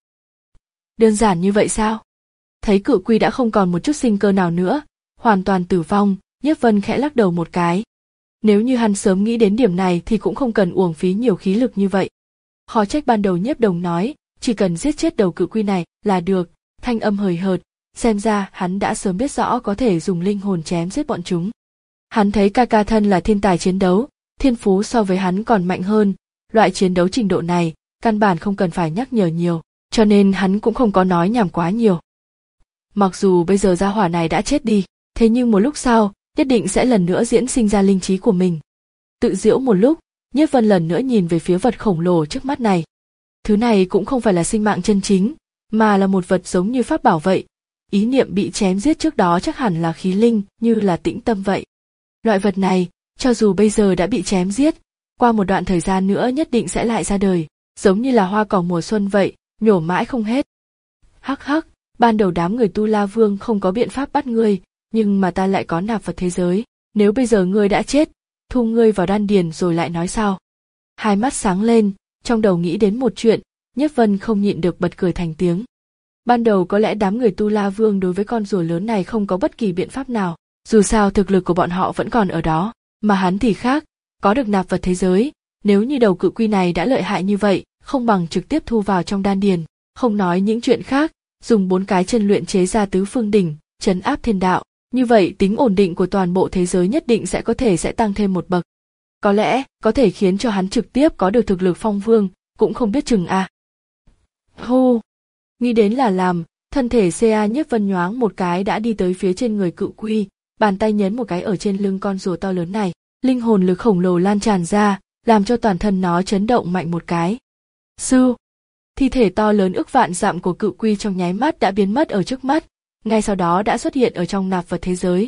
Đơn giản như vậy sao? Thấy cự quy đã không còn một chút sinh cơ nào nữa, hoàn toàn tử vong, Nhiếp Vân khẽ lắc đầu một cái. Nếu như hắn sớm nghĩ đến điểm này thì cũng không cần uổng phí nhiều khí lực như vậy. Khó trách ban đầu Nhiếp Đồng nói, chỉ cần giết chết đầu cự quy này là được, thanh âm hời hợt, xem ra hắn đã sớm biết rõ có thể dùng linh hồn chém giết bọn chúng. Hắn thấy ca ca thân là thiên tài chiến đấu, thiên phú so với hắn còn mạnh hơn, loại chiến đấu trình độ này, căn bản không cần phải nhắc nhở nhiều, cho nên hắn cũng không có nói nhảm quá nhiều. Mặc dù bây giờ gia hỏa này đã chết đi, thế nhưng một lúc sau, nhất định sẽ lần nữa diễn sinh ra linh trí của mình. Tự giễu một lúc, Nhiếp Vân lần nữa nhìn về phía vật khổng lồ trước mắt này. Thứ này cũng không phải là sinh mạng chân chính, mà là một vật giống như pháp bảo vậy. Ý niệm bị chém giết trước đó chắc hẳn là khí linh, như là tĩnh tâm vậy. Loại vật này, cho dù bây giờ đã bị chém giết, qua một đoạn thời gian nữa nhất định sẽ lại ra đời, giống như là hoa cỏ mùa xuân vậy, nhổ mãi không hết. Hắc hắc, ban đầu đám người Tu La Vương không có biện pháp bắt ngươi, nhưng mà ta lại có nạp vật thế giới, nếu bây giờ ngươi đã chết, thu ngươi vào đan điền rồi lại nói sao. Hai mắt sáng lên, trong đầu nghĩ đến một chuyện, Nhiếp Vân không nhịn được bật cười thành tiếng. Ban đầu có lẽ đám người Tu La Vương đối với con rùa lớn này không có bất kỳ biện pháp nào, dù sao thực lực của bọn họ vẫn còn ở đó, mà hắn thì khác, có được nạp vật thế giới, nếu như đầu cự quy này đã lợi hại như vậy, không bằng trực tiếp thu vào trong đan điền, không nói những chuyện khác, dùng bốn cái chân luyện chế ra tứ phương đỉnh, trấn áp thiên đạo, như vậy tính ổn định của toàn bộ thế giới nhất định sẽ có thể sẽ tăng thêm một bậc. Có lẽ, có thể khiến cho hắn trực tiếp có được thực lực phong vương, cũng không biết chừng à. Hô! Nghĩ đến là làm, thân thể ca Nhiếp Vân nhoáng một cái đã đi tới phía trên người cự quy, bàn tay nhấn một cái ở trên lưng con rùa to lớn này, linh hồn lực khổng lồ lan tràn ra, làm cho toàn thân nó chấn động mạnh một cái. Sư! Thi thể to lớn ức vạn dặm của cự quy trong nháy mắt đã biến mất ở trước mắt, ngay sau đó đã xuất hiện ở trong nạp vật thế giới.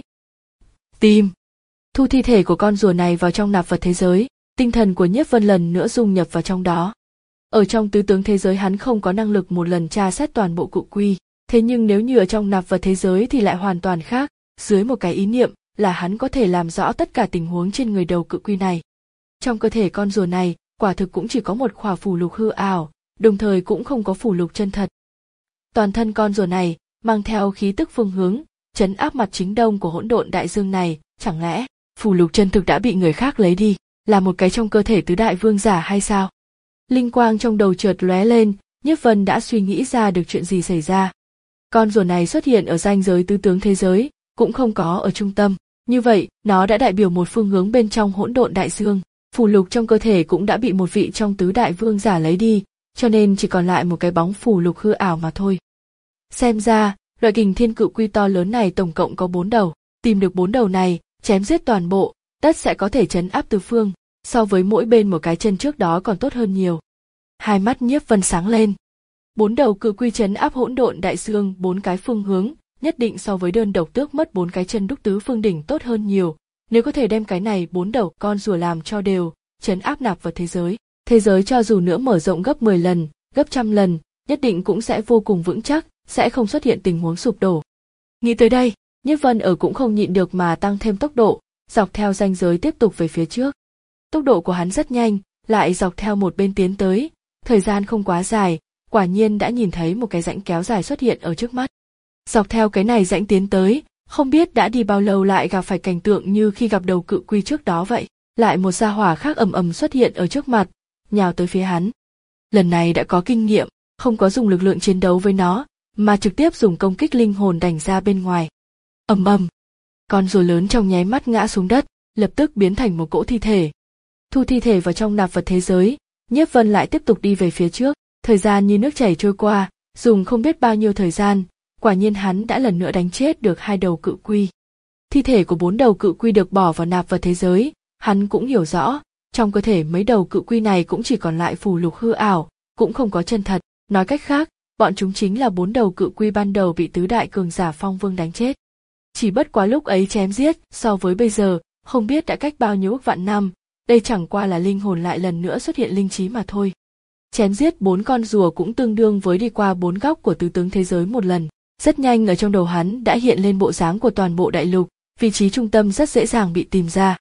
Tìm! Thu thi thể của con rùa này vào trong nạp vật thế giới, tinh thần của Nhiếp Vân lần nữa dung nhập vào trong đó. Ở trong tứ tướng thế giới hắn không có năng lực một lần tra xét toàn bộ cự quy, thế nhưng nếu như ở trong nạp vật thế giới thì lại hoàn toàn khác, dưới một cái ý niệm là hắn có thể làm rõ tất cả tình huống trên người đầu cự quy này. Trong cơ thể con rùa này, quả thực cũng chỉ có một khỏa phù lục hư ảo, đồng thời cũng không có phù lục chân thật. Toàn thân con rùa này mang theo khí tức phương hướng, trấn áp mặt chính đông của hỗn độn đại dương này, chẳng lẽ phù lục chân thực đã bị người khác lấy đi, là một cái trong cơ thể tứ đại vương giả hay sao? Linh quang trong đầu chợt lóe lên, Nhiếp Vân đã suy nghĩ ra được chuyện gì xảy ra. Con rùa này xuất hiện ở ranh giới tứ tướng thế giới, cũng không có ở trung tâm, như vậy, nó đã đại biểu một phương hướng bên trong hỗn độn đại dương, phù lục trong cơ thể cũng đã bị một vị trong tứ đại vương giả lấy đi, cho nên chỉ còn lại một cái bóng phù lục hư ảo mà thôi. Xem ra, loại kình thiên cự quy to lớn này tổng cộng có bốn đầu, tìm được bốn đầu này, chém giết toàn bộ, tất sẽ có thể trấn áp tứ phương, so với mỗi bên một cái chân trước đó còn tốt hơn nhiều. Hai mắt Nhiếp Vân sáng lên. Bốn đầu cự quy trấn áp hỗn độn đại dương bốn cái phương hướng, nhất định so với đơn độc tước mất bốn cái chân đúc tứ phương đỉnh tốt hơn nhiều. Nếu có thể đem cái này bốn đầu con rùa làm cho đều, trấn áp nạp vào thế giới, thế giới cho dù nữa mở rộng gấp mười lần, gấp trăm lần, nhất định cũng sẽ vô cùng vững chắc, sẽ không xuất hiện tình huống sụp đổ. Nghĩ tới đây, Nhiếp Vân ở cũng không nhịn được mà tăng thêm tốc độ, dọc theo ranh giới tiếp tục về phía trước. Tốc độ của hắn rất nhanh, lại dọc theo một bên tiến tới, thời gian không quá dài, quả nhiên đã nhìn thấy một cái rãnh kéo dài xuất hiện ở trước mắt. Dọc theo cái này rãnh tiến tới, không biết đã đi bao lâu lại gặp phải cảnh tượng như khi gặp đầu cự quy trước đó vậy, lại một gia hỏa khác ầm ầm xuất hiện ở trước mặt, nhào tới phía hắn. Lần này đã có kinh nghiệm, không có dùng lực lượng chiến đấu với nó, mà trực tiếp dùng công kích linh hồn đánh ra bên ngoài. Ầm ầm, con rùa lớn trong nháy mắt ngã xuống đất, lập tức biến thành một cỗ thi thể. Thu thi thể vào trong nạp vật thế giới, Nhiếp Vân lại tiếp tục đi về phía trước, thời gian như nước chảy trôi qua, dùng không biết bao nhiêu thời gian, quả nhiên hắn đã lần nữa đánh chết được hai đầu cự quy. Thi thể của bốn đầu cự quy được bỏ vào nạp vật thế giới, hắn cũng hiểu rõ, trong cơ thể mấy đầu cự quy này cũng chỉ còn lại phù lục hư ảo, cũng không có chân thật, nói cách khác, bọn chúng chính là bốn đầu cự quy ban đầu bị tứ đại cường giả phong vương đánh chết. Chỉ bất quá lúc ấy chém giết, so với bây giờ, không biết đã cách bao nhiêu ức vạn năm, đây chẳng qua là linh hồn lại lần nữa xuất hiện linh trí mà thôi. Chém giết bốn con rùa cũng tương đương với đi qua bốn góc của tứ tướng thế giới một lần. Rất nhanh ở trong đầu hắn đã hiện lên bộ dáng của toàn bộ đại lục, vị trí trung tâm rất dễ dàng bị tìm ra.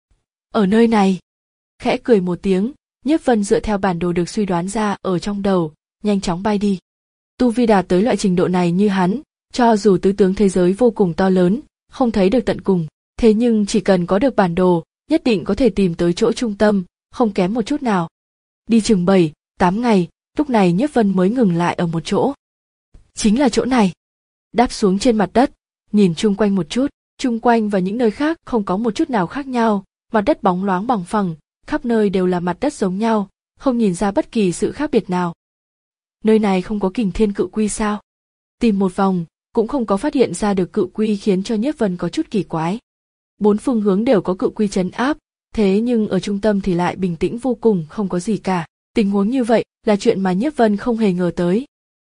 Ở nơi này, khẽ cười một tiếng, Nhiếp Vân dựa theo bản đồ được suy đoán ra ở trong đầu, nhanh chóng bay đi. Tu vi đạt tới loại trình độ này như hắn, cho dù tứ tướng thế giới vô cùng to lớn, không thấy được tận cùng, thế nhưng chỉ cần có được bản đồ, nhất định có thể tìm tới chỗ trung tâm, không kém một chút nào. Đi chừng bảy, tám ngày, lúc này Nhiếp Vân mới ngừng lại ở một chỗ. Chính là chỗ này. Đáp xuống trên mặt đất, nhìn chung quanh một chút, chung quanh và những nơi khác không có một chút nào khác nhau, mặt đất bóng loáng bằng phẳng, khắp nơi đều là mặt đất giống nhau, không nhìn ra bất kỳ sự khác biệt nào. Nơi này không có kình thiên cự quy sao? Tìm một vòng, cũng không có phát hiện ra được cự quy khiến cho Nhiếp Vân có chút kỳ quái. Bốn phương hướng đều có cự quy trấn áp, thế nhưng ở trung tâm thì lại bình tĩnh vô cùng, không có gì cả. Tình huống như vậy là chuyện mà Nhiếp Vân không hề ngờ tới.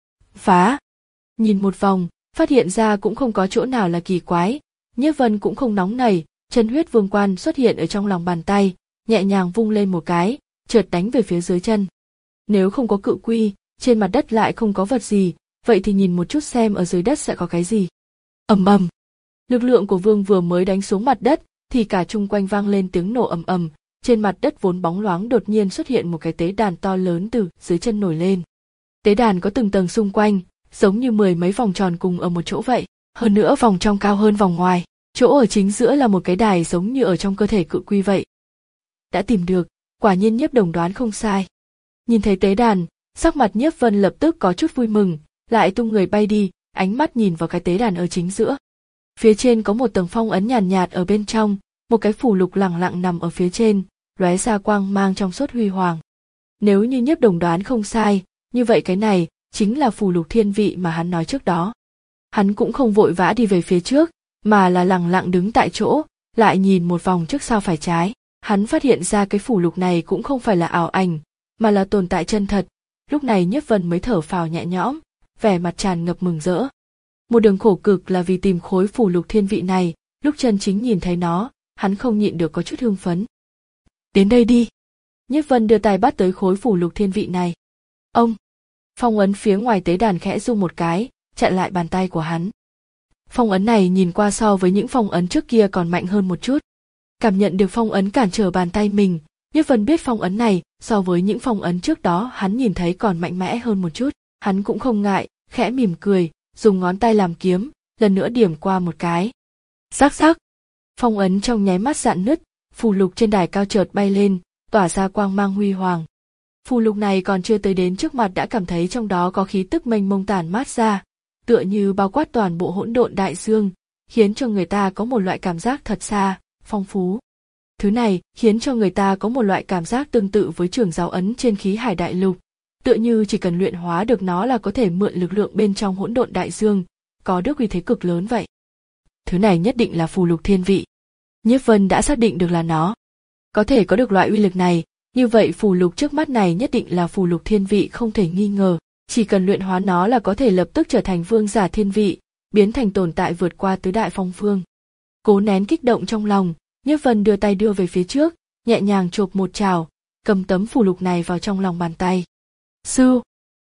Phá! Nhìn một vòng, phát hiện ra cũng không có chỗ nào là kỳ quái, Nhiếp Vân cũng không nóng nảy, chân huyết vương quan xuất hiện ở trong lòng bàn tay, nhẹ nhàng vung lên một cái, chợt đánh về phía dưới chân. Nếu không có cự quy, trên mặt đất lại không có vật gì, vậy thì nhìn một chút xem ở dưới đất sẽ có cái gì. Ầm ầm. Lực lượng của vương vừa mới đánh xuống mặt đất, thì cả chung quanh vang lên tiếng nổ ầm ầm, trên mặt đất vốn bóng loáng đột nhiên xuất hiện một cái tế đàn to lớn từ dưới chân nổi lên. Tế đàn có từng tầng xung quanh, giống như mười mấy vòng tròn cùng ở một chỗ vậy, hơn nữa vòng trong cao hơn vòng ngoài, chỗ ở chính giữa là một cái đài giống như ở trong cơ thể cự quy vậy. Đã tìm được, quả nhiên Nhiếp Đồng đoán không sai. Nhìn thấy tế đàn, sắc mặt Nhiếp Vân lập tức có chút vui mừng, lại tung người bay đi, ánh mắt nhìn vào cái tế đàn ở chính giữa. Phía trên có một tầng phong ấn nhàn nhạt, nhạt ở bên trong, một cái phù lục lẳng lặng nằm ở phía trên, lóe ra quang mang trong suốt huy hoàng. Nếu như Nhiếp Đồng đoán không sai, như vậy cái này chính là phù lục thiên vị mà hắn nói trước đó. Hắn cũng không vội vã đi về phía trước, mà là lẳng lặng đứng tại chỗ, lại nhìn một vòng trước sau phải trái. Hắn phát hiện ra cái phù lục này cũng không phải là ảo ảnh, mà là tồn tại chân thật. Lúc này Nhiếp Vân mới thở phào nhẹ nhõm, vẻ mặt tràn ngập mừng rỡ. Một đường khổ cực là vì tìm khối phù lục thiên vị này, lúc chân chính nhìn thấy nó, hắn không nhịn được có chút hưng phấn. Đến đây đi. Nhiếp Vân đưa tay bắt tới khối phù lục thiên vị này. Ông! Phong ấn phía ngoài tế đàn khẽ rung một cái, chặn lại bàn tay của hắn. Phong ấn này nhìn qua so với những phong ấn trước kia còn mạnh hơn một chút. Cảm nhận được phong ấn cản trở bàn tay mình, Nhiếp Vân biết phong ấn này so với những phong ấn trước đó hắn nhìn thấy còn mạnh mẽ hơn một chút. Hắn cũng không ngại, khẽ mỉm cười, dùng ngón tay làm kiếm, lần nữa điểm qua một cái. Rắc rắc! Phong ấn trong nháy mắt rạn nứt, phù lục trên đài cao chợt bay lên, tỏa ra quang mang huy hoàng. Phù lục này còn chưa tới đến trước mặt đã cảm thấy trong đó có khí tức mênh mông tản mát ra, tựa như bao quát toàn bộ hỗn độn đại dương, khiến cho người ta có một loại cảm giác thật xa, phong phú. Thứ này khiến cho người ta có một loại cảm giác tương tự với trường giáo ấn trên khí hải đại lục, tựa như chỉ cần luyện hóa được nó là có thể mượn lực lượng bên trong hỗn độn đại dương, có được uy thế cực lớn vậy. Thứ này nhất định là phù lục thiên vị. Nhiếp Vân đã xác định được là nó. Có thể có được loại uy lực này, như vậy phù lục trước mắt này nhất định là phù lục thiên vị không thể nghi ngờ, chỉ cần luyện hóa nó là có thể lập tức trở thành vương giả thiên vị, biến thành tồn tại vượt qua tứ đại phong vương. Cố nén kích động trong lòng, Nhiếp Vân đưa tay đưa về phía trước, nhẹ nhàng chộp một chảo, cầm tấm phù lục này vào trong lòng bàn tay. Sư!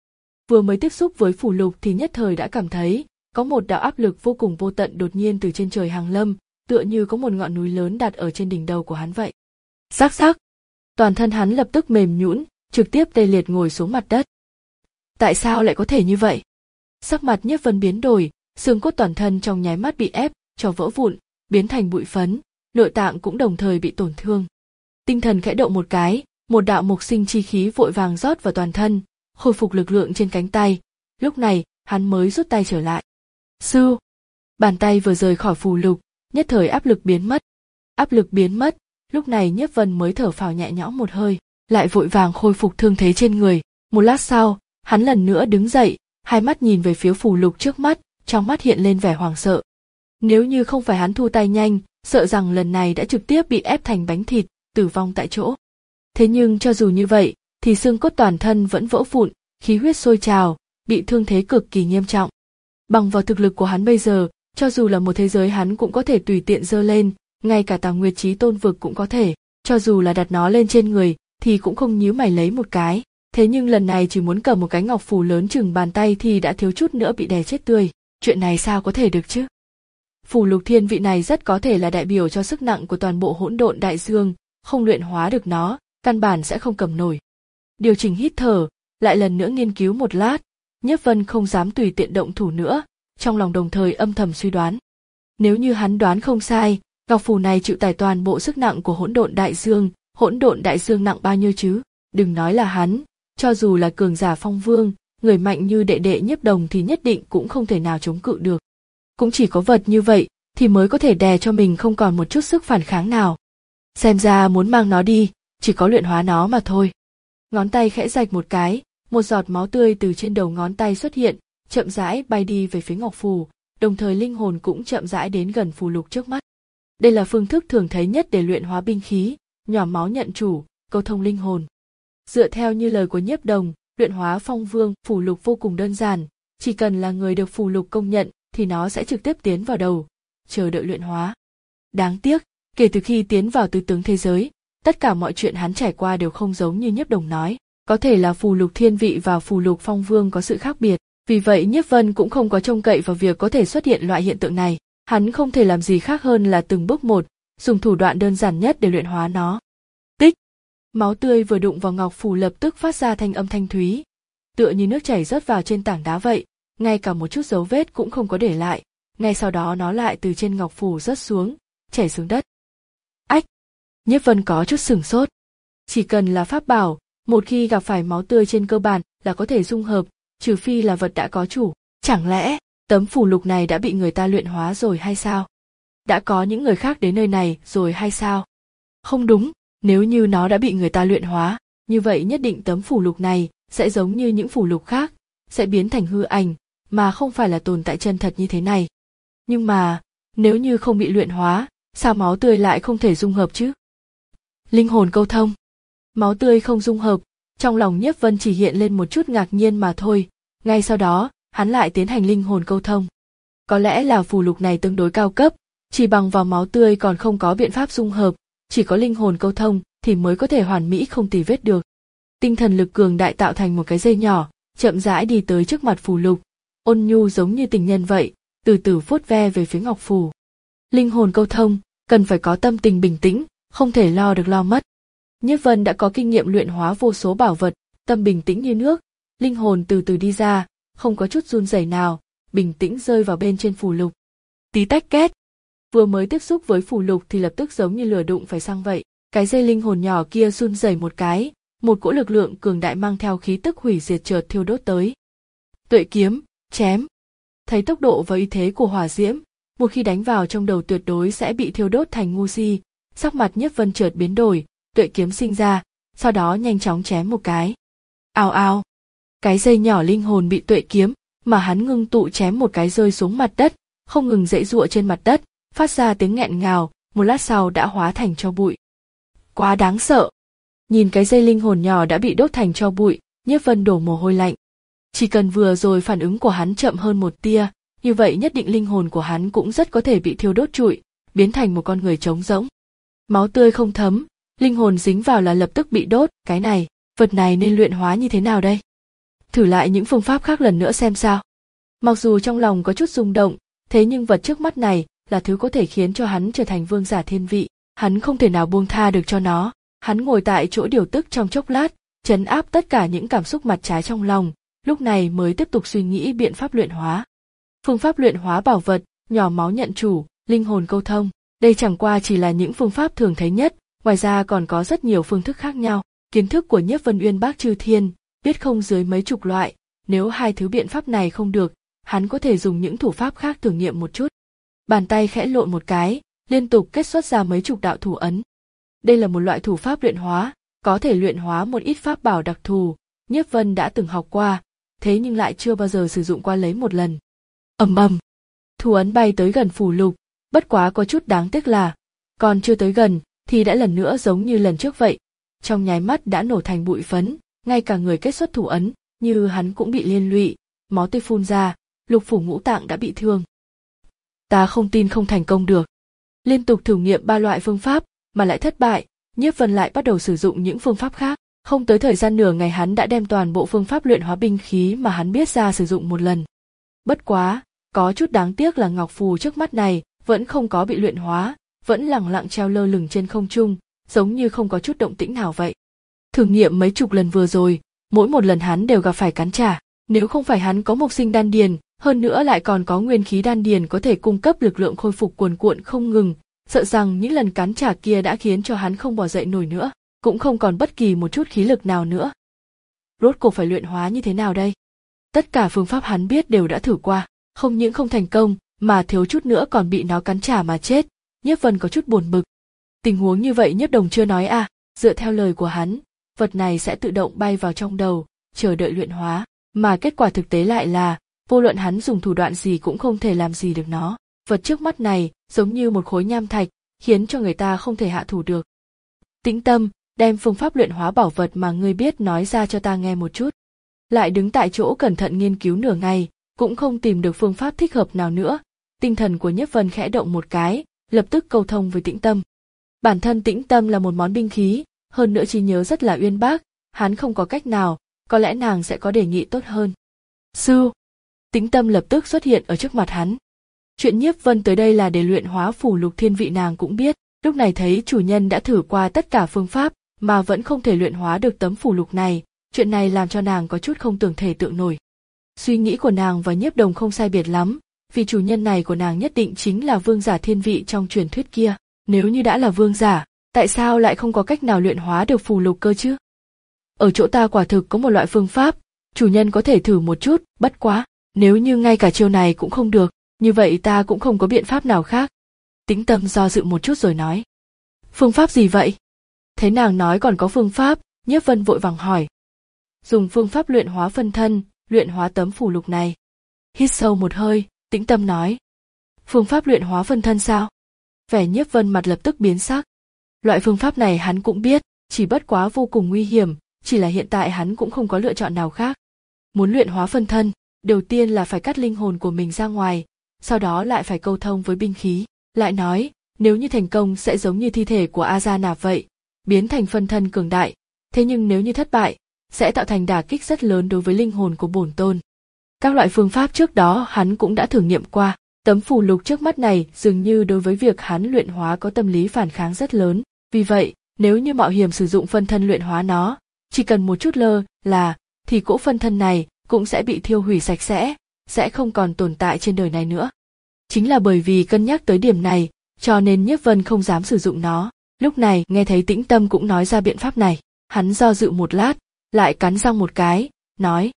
Vừa mới tiếp xúc với phù lục thì nhất thời đã cảm thấy có một đạo áp lực vô cùng vô tận đột nhiên từ trên trời hàng lâm, tựa như có một ngọn núi lớn đặt ở trên đỉnh đầu của hắn vậy. Rắc rắc! Toàn thân hắn lập tức mềm nhũn, trực tiếp tê liệt ngồi xuống mặt đất. Tại sao lại có thể như vậy? Sắc mặt Nhiếp Vân biến đổi, xương cốt toàn thân trong nháy mắt bị ép cho vỡ vụn, biến thành bụi phấn, nội tạng cũng đồng thời bị tổn thương. Tinh thần khẽ động một cái, một đạo mộc sinh chi khí vội vàng rót vào toàn thân, khôi phục lực lượng trên cánh tay. Lúc này, hắn mới rút tay trở lại. Sư! Bàn tay vừa rời khỏi phù lục, nhất thời áp lực biến mất. Áp lực biến mất, lúc này Nhiếp Vân mới thở phào nhẹ nhõm một hơi, lại vội vàng khôi phục thương thế trên người. Một lát sau, hắn lần nữa đứng dậy, hai mắt nhìn về phía phù lục trước mắt, trong mắt hiện lên vẻ hoảng sợ. Nếu như không phải hắn thu tay nhanh, sợ rằng lần này đã trực tiếp bị ép thành bánh thịt, tử vong tại chỗ. Thế nhưng cho dù như vậy, thì xương cốt toàn thân vẫn vỡ vụn, khí huyết sôi trào, bị thương thế cực kỳ nghiêm trọng. Bằng vào thực lực của hắn bây giờ, cho dù là một thế giới hắn cũng có thể tùy tiện giơ lên, ngay cả Tào Nguyệt Chí Tôn vực cũng có thể, cho dù là đặt nó lên trên người, thì cũng không nhíu mày lấy một cái. Thế nhưng lần này chỉ muốn cầm một cái ngọc phù lớn chừng bàn tay thì đã thiếu chút nữa bị đè chết tươi. Chuyện này sao có thể được chứ? Phù lục thiên vị này rất có thể là đại biểu cho sức nặng của toàn bộ hỗn độn đại dương, không luyện hóa được nó, căn bản sẽ không cầm nổi. Điều chỉnh hít thở, lại lần nữa nghiên cứu một lát, Nhiếp Vân không dám tùy tiện động thủ nữa, trong lòng đồng thời âm thầm suy đoán. Nếu như hắn đoán không sai, ngọc phù này chịu tải toàn bộ sức nặng của hỗn độn đại dương, hỗn độn đại dương nặng bao nhiêu chứ? Đừng nói là hắn, cho dù là cường giả phong vương, người mạnh như đệ đệ Nhiếp Đồng thì nhất định cũng không thể nào chống cự được. Cũng chỉ có vật như vậy thì mới có thể đè cho mình không còn một chút sức phản kháng nào. Xem ra muốn mang nó đi, chỉ có luyện hóa nó mà thôi. Ngón tay khẽ rạch một cái, một giọt máu tươi từ trên đầu ngón tay xuất hiện, chậm rãi bay đi về phía ngọc phù, đồng thời linh hồn cũng chậm rãi đến gần phù lục trước mắt. Đây là phương thức thường thấy nhất để luyện hóa binh khí, nhỏ máu nhận chủ, câu thông linh hồn. Dựa theo như lời của Nhiếp Đồng, luyện hóa phong vương phù lục vô cùng đơn giản, chỉ cần là người được phù lục công nhận thì nó sẽ trực tiếp tiến vào đầu, chờ đợi luyện hóa. Đáng tiếc, kể từ khi tiến vào tứ tướng thế giới, tất cả mọi chuyện hắn trải qua đều không giống như Nhiếp Đồng nói. Có thể là phù lục thiên vị và phù lục phong vương có sự khác biệt, vì vậy Nhiếp Vân cũng không có trông cậy vào việc có thể xuất hiện loại hiện tượng này. Hắn không thể làm gì khác hơn là từng bước một, dùng thủ đoạn đơn giản nhất để luyện hóa nó. Tích! Máu tươi vừa đụng vào ngọc phù lập tức phát ra thanh âm thanh thúy, tựa như nước chảy rớt vào trên tảng đá vậy, ngay cả một chút dấu vết cũng không có để lại. Ngay sau đó nó lại từ trên ngọc phù rớt xuống, chảy xuống đất. Ách! Nhiếp Vân có chút sửng sốt. Chỉ cần là pháp bảo, một khi gặp phải máu tươi trên cơ bản là có thể dung hợp, trừ phi là vật đã có chủ. Chẳng lẽ tấm phù lục này đã bị người ta luyện hóa rồi hay sao? Đã có những người khác đến nơi này rồi hay sao? Không đúng, nếu như nó đã bị người ta luyện hóa, như vậy nhất định tấm phù lục này sẽ giống như những phù lục khác, sẽ biến thành hư ảnh, mà không phải là tồn tại chân thật như thế này. Nhưng mà, nếu như không bị luyện hóa, sao máu tươi lại không thể dung hợp chứ? Linh hồn câu thông. Máu tươi không dung hợp, trong lòng Nhiếp Vân chỉ hiện lên một chút ngạc nhiên mà thôi, ngay sau đó, hắn lại tiến hành linh hồn câu thông. Có lẽ là phù lục này tương đối cao cấp, chỉ bằng vào máu tươi còn không có biện pháp dung hợp, chỉ có linh hồn câu thông thì mới có thể hoàn mỹ không tì vết được. Tinh thần lực cường đại tạo thành một cái dây nhỏ, chậm rãi đi tới trước mặt phù lục, ôn nhu giống như tình nhân vậy, từ từ vuốt ve về phía ngọc phù. Linh hồn câu thông, cần phải có tâm tình bình tĩnh, không thể lo được lo mất. Nhiếp Vân đã có kinh nghiệm luyện hóa vô số bảo vật, tâm bình tĩnh như nước, linh hồn từ từ đi ra, không có chút run rẩy nào, bình tĩnh rơi vào bên trên phù lục. Tí tách két. Vừa mới tiếp xúc với phù lục thì lập tức giống như lửa đụng phải xăng vậy, cái dây linh hồn nhỏ kia run rẩy một cái, một cỗ lực lượng cường đại mang theo khí tức hủy diệt chợt thiêu đốt tới. Tuệ kiếm, chém. Thấy tốc độ và uy thế của hỏa diễm, một khi đánh vào trong đầu tuyệt đối sẽ bị thiêu đốt thành ngu si, sắc mặt Nhiếp Vân chợt biến đổi, tuệ kiếm sinh ra, sau đó nhanh chóng chém một cái. Ào ào. Cái dây nhỏ linh hồn bị tuệ kiếm mà hắn ngưng tụ chém một cái rơi xuống mặt đất, không ngừng giãy giụa trên mặt đất, phát ra tiếng nghẹn ngào, một lát sau đã hóa thành tro bụi. Quá đáng sợ. Nhìn cái dây linh hồn nhỏ đã bị đốt thành tro bụi, Nhiếp Vân đổ mồ hôi lạnh. Chỉ cần vừa rồi phản ứng của hắn chậm hơn một tia, như vậy nhất định linh hồn của hắn cũng rất có thể bị thiêu đốt trụi, biến thành một con người trống rỗng. Máu tươi không thấm, linh hồn dính vào là lập tức bị đốt, cái này, vật này nên luyện hóa như thế nào đây? Thử lại những phương pháp khác lần nữa xem sao. Mặc dù trong lòng có chút rung động, thế nhưng vật trước mắt này là thứ có thể khiến cho hắn trở thành vương giả thiên vị, hắn không thể nào buông tha được cho nó. Hắn ngồi tại chỗ điều tức trong chốc lát, trấn áp tất cả những cảm xúc mặt trái trong lòng, lúc này mới tiếp tục suy nghĩ biện pháp luyện hóa. Phương pháp luyện hóa bảo vật, nhỏ máu nhận chủ, linh hồn câu thông, đây chẳng qua chỉ là những phương pháp thường thấy nhất, ngoài ra còn có rất nhiều phương thức khác nhau. Kiến thức của Nhiếp Vân uyên bác chư thiên, biết không dưới mấy chục loại, nếu hai thứ biện pháp này không được, hắn có thể dùng những thủ pháp khác thử nghiệm một chút. Bàn tay khẽ lộn một cái, liên tục kết xuất ra mấy chục đạo thủ ấn. Đây là một loại thủ pháp luyện hóa, có thể luyện hóa một ít pháp bảo đặc thù, Nhiếp Vân đã từng học qua, thế nhưng lại chưa bao giờ sử dụng qua lấy một lần. Ầm ầm, thủ ấn bay tới gần phù lục, bất quá có chút đáng tiếc là, còn chưa tới gần thì đã lần nữa giống như lần trước vậy, trong nháy mắt đã nổ thành bụi phấn, ngay cả người kết xuất thủ ấn, như hắn cũng bị liên lụy, máu tươi phun ra, lục phủ ngũ tạng đã bị thương. Ta không tin không thành công được. Liên tục thử nghiệm ba loại phương pháp mà lại thất bại, Nhiếp Vân lại bắt đầu sử dụng những phương pháp khác, không tới thời gian nửa ngày hắn đã đem toàn bộ phương pháp luyện hóa binh khí mà hắn biết ra sử dụng một lần. Bất quá, có chút đáng tiếc là ngọc phù trước mắt này vẫn không có bị luyện hóa, vẫn lẳng lặng treo lơ lửng trên không trung, giống như không có chút động tĩnh nào vậy. Thử nghiệm mấy chục lần vừa rồi, mỗi một lần hắn đều gặp phải cắn trả, nếu không phải hắn có mộc sinh đan điền, hơn nữa lại còn có nguyên khí đan điền có thể cung cấp lực lượng khôi phục cuồn cuộn không ngừng, sợ rằng những lần cắn trả kia đã khiến cho hắn không bò dậy nổi nữa, cũng không còn bất kỳ một chút khí lực nào nữa. Rốt cuộc phải luyện hóa như thế nào đây? Tất cả phương pháp hắn biết đều đã thử qua, không những không thành công, mà thiếu chút nữa còn bị nó cắn trả mà chết. Nhiếp Vân có chút buồn bực. Tình huống như vậy Nhiếp Đồng chưa nói à, dựa theo lời của hắn, vật này sẽ tự động bay vào trong đầu, chờ đợi luyện hóa, mà kết quả thực tế lại là, vô luận hắn dùng thủ đoạn gì cũng không thể làm gì được nó. Vật trước mắt này giống như một khối nham thạch, khiến cho người ta không thể hạ thủ được. Tĩnh tâm, đem phương pháp luyện hóa bảo vật mà ngươi biết nói ra cho ta nghe một chút. Lại đứng tại chỗ cẩn thận nghiên cứu nửa ngày, cũng không tìm được phương pháp thích hợp nào nữa. Tinh thần của Nhiếp Vân khẽ động một cái, lập tức câu thông với Tĩnh tâm. Bản thân Tĩnh tâm là một món binh khí, hơn nữa trí nhớ rất là uyên bác, hắn không có cách nào, có lẽ nàng sẽ có đề nghị tốt hơn. Sư! Tĩnh tâm lập tức xuất hiện ở trước mặt hắn. Chuyện Nhiếp Vân tới đây là để luyện hóa phù lục thiên vị nàng cũng biết, lúc này thấy chủ nhân đã thử qua tất cả phương pháp mà vẫn không thể luyện hóa được tấm phù lục này, chuyện này làm cho nàng có chút không tưởng thể tượng nổi. Suy nghĩ của nàng và Nhiếp Đồng không sai biệt lắm, vì chủ nhân này của nàng nhất định chính là vương giả thiên vị trong truyền thuyết kia, nếu như đã là vương giả, tại sao lại không có cách nào luyện hóa được phù lục cơ chứ? Ở chỗ ta quả thực có một loại phương pháp, chủ nhân có thể thử một chút, bất quá, nếu như ngay cả chiêu này cũng không được, như vậy ta cũng không có biện pháp nào khác. Tĩnh tâm do dự một chút rồi nói. Phương pháp gì vậy? Thấy nàng nói còn có phương pháp, Nhiếp Vân vội vàng hỏi. Dùng phương pháp luyện hóa phân thân, luyện hóa tấm phù lục này. Hít sâu một hơi, Tĩnh tâm nói. Phương pháp luyện hóa phân thân sao? Vẻ Nhiếp Vân mặt lập tức biến sắc. Loại phương pháp này hắn cũng biết, chỉ bất quá vô cùng nguy hiểm, chỉ là hiện tại hắn cũng không có lựa chọn nào khác. Muốn luyện hóa phân thân, đầu tiên là phải cắt linh hồn của mình ra ngoài, sau đó lại phải câu thông với binh khí. Lại nói, nếu như thành công sẽ giống như thi thể của A Gia Nạp vậy, biến thành phân thân cường đại, thế nhưng nếu như thất bại, sẽ tạo thành đả kích rất lớn đối với linh hồn của bổn tôn. Các loại phương pháp trước đó hắn cũng đã thử nghiệm qua, tấm phù lục trước mắt này dường như đối với việc hắn luyện hóa có tâm lý phản kháng rất lớn, vì vậy, nếu như mạo hiểm sử dụng phân thân luyện hóa nó, chỉ cần một chút lơ là, thì cỗ phân thân này cũng sẽ bị thiêu hủy sạch sẽ, sẽ không còn tồn tại trên đời này nữa. Chính là bởi vì cân nhắc tới điểm này, cho nên Nhiếp Vân không dám sử dụng nó. Lúc này nghe thấy Tĩnh tâm cũng nói ra biện pháp này, hắn do dự một lát, lại cắn răng một cái, nói.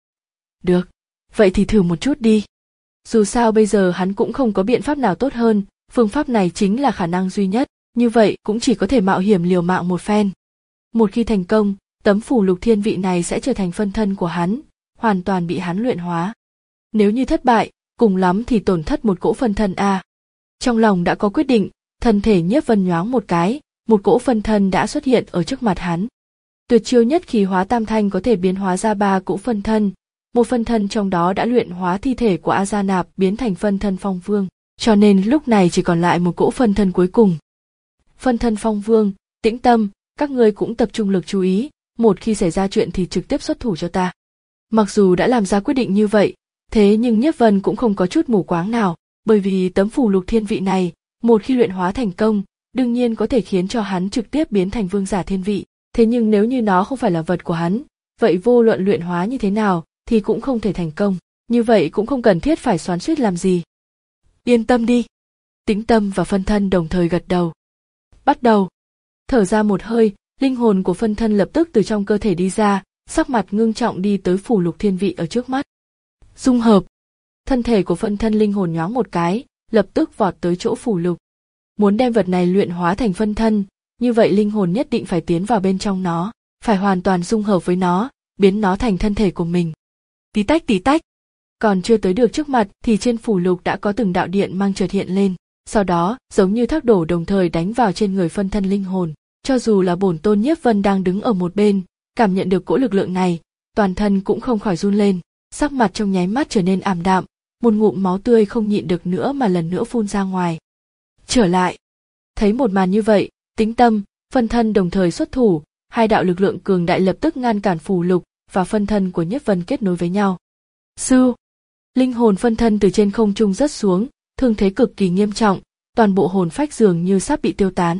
Được, vậy thì thử một chút đi. Dù sao bây giờ hắn cũng không có biện pháp nào tốt hơn, phương pháp này chính là khả năng duy nhất, như vậy cũng chỉ có thể mạo hiểm liều mạng một phen. Một khi thành công, tấm phù lục thiên vị này sẽ trở thành phân thân của hắn, hoàn toàn bị hắn luyện hóa. Nếu như thất bại, cùng lắm thì tổn thất một cỗ phân thân a. Trong lòng đã có quyết định, thân thể Nhiếp Vân nhoáng một cái, một cỗ phân thân đã xuất hiện ở trước mặt hắn. Tuyệt chiêu nhất khí hóa tam thanh có thể biến hóa ra ba cỗ phân thân, một phân thân trong đó đã luyện hóa thi thể của A Gia Nạp biến thành phân thân Phong Vương, cho nên lúc này chỉ còn lại một cỗ phân thân cuối cùng. Phân thân Phong Vương, Tĩnh tâm, các ngươi cũng tập trung lực chú ý, một khi xảy ra chuyện thì trực tiếp xuất thủ cho ta. Mặc dù đã làm ra quyết định như vậy, thế nhưng Nhiếp Vân cũng không có chút mù quáng nào, bởi vì tấm phù lục thiên vị này, một khi luyện hóa thành công, đương nhiên có thể khiến cho hắn trực tiếp biến thành vương giả thiên vị, thế nhưng nếu như nó không phải là vật của hắn, vậy vô luận luyện hóa như thế nào thì cũng không thể thành công, như vậy cũng không cần thiết phải xoắn xuýt làm gì. Yên tâm đi. Tĩnh tâm và phân thân đồng thời gật đầu. Bắt đầu. Thở ra một hơi, linh hồn của phân thân lập tức từ trong cơ thể đi ra, sắc mặt ngưng trọng đi tới phù lục thiên vị ở trước mắt. Dung hợp. Thân thể của phân thân linh hồn nhoáng một cái, lập tức vọt tới chỗ phù lục. Muốn đem vật này luyện hóa thành phân thân, như vậy linh hồn nhất định phải tiến vào bên trong nó, phải hoàn toàn dung hợp với nó, biến nó thành thân thể của mình. Tí tách tí tách. Còn chưa tới được trước mặt thì trên phù lục đã có từng đạo điện mang chợt hiện lên, sau đó giống như thác đổ đồng thời đánh vào trên người phân thân linh hồn. Cho dù là bổn tôn Nhiếp Vân đang đứng ở một bên, cảm nhận được cỗ lực lượng này, toàn thân cũng không khỏi run lên, sắc mặt trong nháy mắt trở nên ảm đạm, một ngụm máu tươi không nhịn được nữa mà lần nữa phun ra ngoài. Trở lại. Thấy một màn như vậy, Tĩnh tâm, phân thân đồng thời xuất thủ, hai đạo lực lượng cường đại lập tức ngăn cản phù lục và phân thân của Nhiếp Vân kết nối với nhau. Sư, linh hồn phân thân từ trên không trung rớt xuống, thương thế cực kỳ nghiêm trọng, toàn bộ hồn phách dường như sắp bị tiêu tán.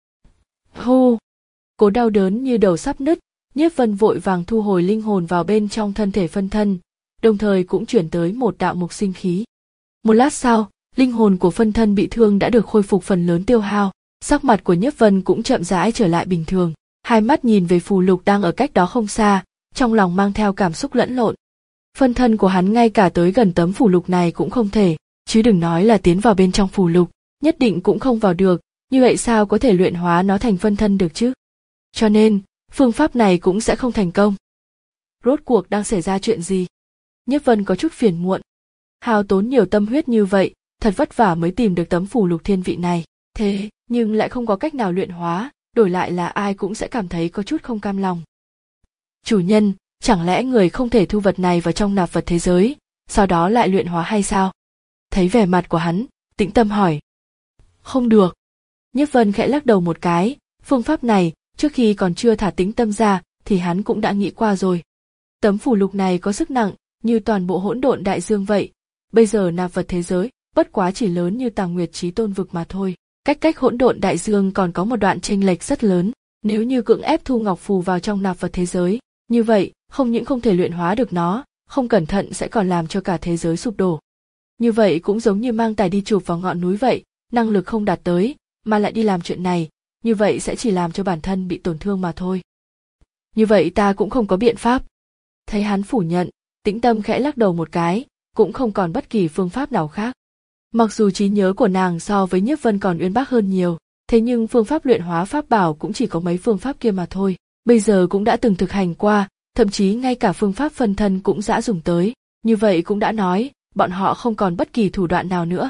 Hô, cố đau đớn như đầu sắp nứt, Nhiếp Vân vội vàng thu hồi linh hồn vào bên trong thân thể phân thân, đồng thời cũng chuyển tới một đạo mục sinh khí. Một lát sau, linh hồn của phân thân bị thương đã được khôi phục phần lớn tiêu hao, sắc mặt của Nhiếp Vân cũng chậm rãi trở lại bình thường, hai mắt nhìn về phù lục đang ở cách đó không xa, trong lòng mang theo cảm xúc lẫn lộn. Phân thân của hắn ngay cả tới gần tấm phù lục này cũng không thể, chứ đừng nói là tiến vào bên trong phù lục, nhất định cũng không vào được, như vậy sao có thể luyện hóa nó thành phân thân được chứ? Cho nên, phương pháp này cũng sẽ không thành công. Rốt cuộc đang xảy ra chuyện gì? Nhiếp Vân có chút phiền muộn. Hao tốn nhiều tâm huyết như vậy, thật vất vả mới tìm được tấm phù lục thiên vị này, thế nhưng lại không có cách nào luyện hóa, đổi lại là ai cũng sẽ cảm thấy có chút không cam lòng. Chủ nhân, chẳng lẽ người không thể thu vật này vào trong nạp vật thế giới, sau đó lại luyện hóa hay sao? Thấy vẻ mặt của hắn, Tĩnh Tâm hỏi. Không được. Nhiếp Vân khẽ lắc đầu một cái, phương pháp này, trước khi còn chưa thả Tĩnh Tâm ra, thì hắn cũng đã nghĩ qua rồi. Tấm phù lục này có sức nặng, như toàn bộ hỗn độn đại dương vậy. Bây giờ nạp vật thế giới, bất quá chỉ lớn như Tàng Nguyệt Chí Tôn vực mà thôi. Cách cách hỗn độn đại dương còn có một đoạn chênh lệch rất lớn. Nếu như cưỡng ép thu ngọc phù vào trong nạp vật thế giới, như vậy, không những không thể luyện hóa được nó, không cẩn thận sẽ còn làm cho cả thế giới sụp đổ. Như vậy cũng giống như mang tài đi chụp vào ngọn núi vậy, năng lực không đạt tới, mà lại đi làm chuyện này, như vậy sẽ chỉ làm cho bản thân bị tổn thương mà thôi. Như vậy ta cũng không có biện pháp. Thấy hắn phủ nhận, Tĩnh Tâm khẽ lắc đầu một cái, cũng không còn bất kỳ phương pháp nào khác. Mặc dù trí nhớ của nàng so với Nhiếp Vân còn uyên bác hơn nhiều, thế nhưng phương pháp luyện hóa pháp bảo cũng chỉ có mấy phương pháp kia mà thôi. Bây giờ cũng đã từng thực hành qua, thậm chí ngay cả phương pháp phân thân cũng đã dùng tới, như vậy cũng đã nói, bọn họ không còn bất kỳ thủ đoạn nào nữa.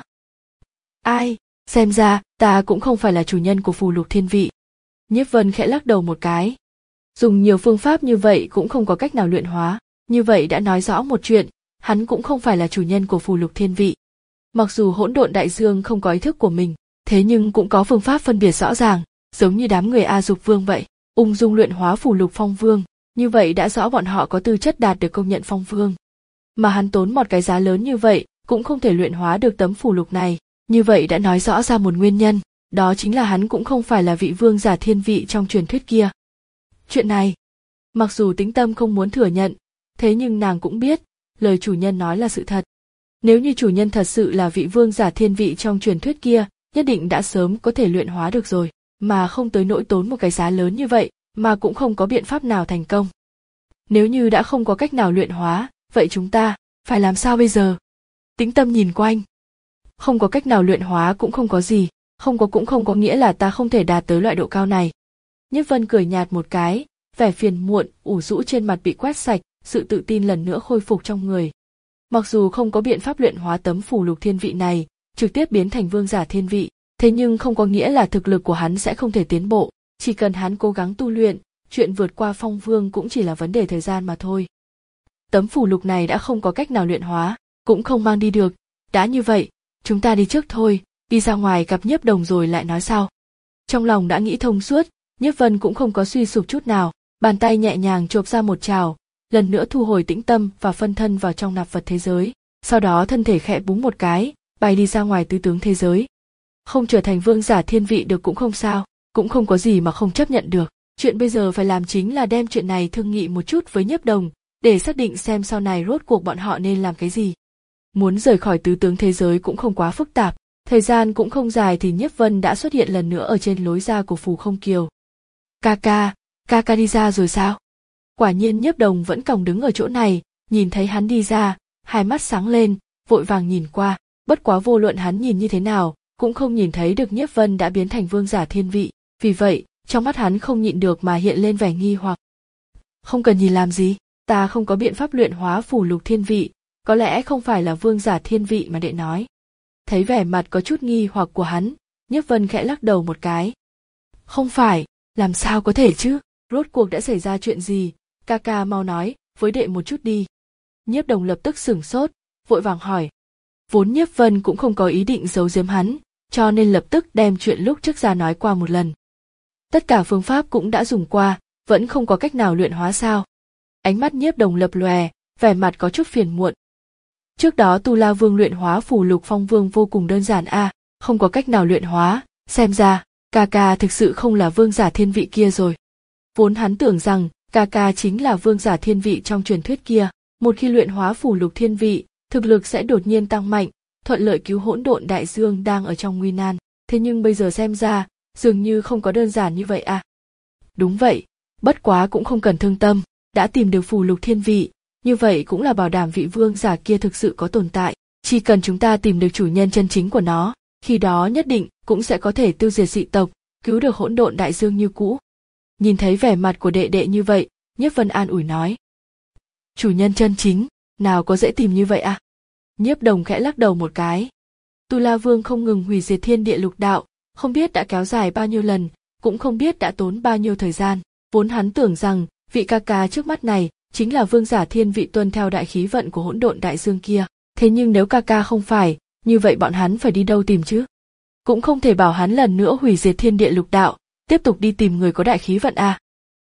Ai, xem ra, ta cũng không phải là chủ nhân của phù lục thiên vị. Nhiếp Vân khẽ lắc đầu một cái. Dùng nhiều phương pháp như vậy cũng không có cách nào luyện hóa, như vậy đã nói rõ một chuyện, hắn cũng không phải là chủ nhân của phù lục thiên vị. Mặc dù hỗn độn đại dương không có ý thức của mình, thế nhưng cũng có phương pháp phân biệt rõ ràng, giống như đám người A Dục Vương vậy, ung dung luyện hóa phù lục phong vương, như vậy đã rõ bọn họ có tư chất đạt được công nhận phong vương. Mà hắn tốn một cái giá lớn như vậy, cũng không thể luyện hóa được tấm phù lục này, như vậy đã nói rõ ra một nguyên nhân, đó chính là hắn cũng không phải là vị vương giả thiên vị trong truyền thuyết kia. Chuyện này, mặc dù Tĩnh Tâm không muốn thừa nhận, thế nhưng nàng cũng biết, lời chủ nhân nói là sự thật. Nếu như chủ nhân thật sự là vị vương giả thiên vị trong truyền thuyết kia, nhất định đã sớm có thể luyện hóa được rồi, mà không tới nỗi tốn một cái giá lớn như vậy, mà cũng không có biện pháp nào thành công. Nếu như đã không có cách nào luyện hóa, vậy chúng ta, phải làm sao bây giờ? Tĩnh Tâm nhìn quanh. Không có cách nào luyện hóa cũng không có gì, không có cũng không có nghĩa là ta không thể đạt tới loại độ cao này. Nhiếp Vân cười nhạt một cái, vẻ phiền muộn, ủ rũ trên mặt bị quét sạch, sự tự tin lần nữa khôi phục trong người. Mặc dù không có biện pháp luyện hóa tấm phù lục thiên vị này, trực tiếp biến thành vương giả thiên vị, thế nhưng không có nghĩa là thực lực của hắn sẽ không thể tiến bộ, chỉ cần hắn cố gắng tu luyện, chuyện vượt qua phong vương cũng chỉ là vấn đề thời gian mà thôi. Tấm phù lục này đã không có cách nào luyện hóa, cũng không mang đi được, đã như vậy, chúng ta đi trước thôi, đi ra ngoài gặp Nhiếp Đồng rồi lại nói sau. Trong lòng đã nghĩ thông suốt, Nhiếp Vân cũng không có suy sụp chút nào, bàn tay nhẹ nhàng chộp ra một trào, lần nữa thu hồi Tĩnh Tâm và phân thân vào trong nạp vật thế giới, sau đó thân thể khẽ búng một cái, bay đi ra ngoài tứ tướng thế giới. Không trở thành vương giả thiên vị được cũng không sao, cũng không có gì mà không chấp nhận được. Chuyện bây giờ phải làm chính là đem chuyện này thương nghị một chút với Nhiếp Đồng, để xác định xem sau này rốt cuộc bọn họ nên làm cái gì. Muốn rời khỏi tứ tướng thế giới cũng không quá phức tạp, thời gian cũng không dài thì Nhiếp Vân đã xuất hiện lần nữa ở trên lối ra của Phù Không Kiều. Ca ca, ca ca đi ra rồi sao? Quả nhiên Nhiếp Đồng vẫn còng đứng ở chỗ này, nhìn thấy hắn đi ra, hai mắt sáng lên, vội vàng nhìn qua, bất quá vô luận hắn nhìn như thế nào, cũng không nhìn thấy được Nhiếp Vân đã biến thành vương giả thiên vị, vì vậy, trong mắt hắn không nhịn được mà hiện lên vẻ nghi hoặc. Không cần nhìn làm gì, ta không có biện pháp luyện hóa phù lục thiên vị, có lẽ không phải là vương giả thiên vị mà đệ nói. Thấy vẻ mặt có chút nghi hoặc của hắn, Nhiếp Vân khẽ lắc đầu một cái. Không phải, làm sao có thể chứ, rốt cuộc đã xảy ra chuyện gì, ca ca mau nói, với đệ một chút đi. Nhiếp Đồng lập tức sửng sốt, vội vàng hỏi. Vốn Nhiếp Vân cũng không có ý định giấu giếm hắn, cho nên lập tức đem chuyện lúc trước ra nói qua một lần. Tất cả phương pháp cũng đã dùng qua, vẫn không có cách nào luyện hóa sao? Ánh mắt Nhiếp Đồng lập lòe, vẻ mặt có chút phiền muộn. Trước đó Tu La Vương luyện hóa phù lục phong vương vô cùng đơn giản a, à, không có cách nào luyện hóa, xem ra, ca ca thực sự không là vương giả thiên vị kia rồi. Vốn hắn tưởng rằng, ca ca chính là vương giả thiên vị trong truyền thuyết kia, một khi luyện hóa phù lục thiên vị, thực lực sẽ đột nhiên tăng mạnh, thuận lợi cứu hỗn độn đại dương đang ở trong nguy nan, thế nhưng bây giờ xem ra, dường như không có đơn giản như vậy à. Đúng vậy, bất quá cũng không cần thương tâm, đã tìm được phù lục thiên vị, như vậy cũng là bảo đảm vị vương giả kia thực sự có tồn tại, chỉ cần chúng ta tìm được chủ nhân chân chính của nó, khi đó nhất định cũng sẽ có thể tiêu diệt dị tộc, cứu được hỗn độn đại dương như cũ. Nhìn thấy vẻ mặt của đệ đệ như vậy, Nhiếp Vân an ủi nói. Chủ nhân chân chính, nào có dễ tìm như vậy à? Nhiếp Đồng khẽ lắc đầu một cái. Tu La Vương không ngừng hủy diệt thiên địa lục đạo, không biết đã kéo dài bao nhiêu lần, cũng không biết đã tốn bao nhiêu thời gian. Vốn hắn tưởng rằng vị ca ca trước mắt này chính là vương giả thiên vị tuân theo đại khí vận của hỗn độn đại dương kia. Thế nhưng nếu ca ca không phải, như vậy bọn hắn phải đi đâu tìm chứ? Cũng không thể bảo hắn lần nữa hủy diệt thiên địa lục đạo, tiếp tục đi tìm người có đại khí vận à.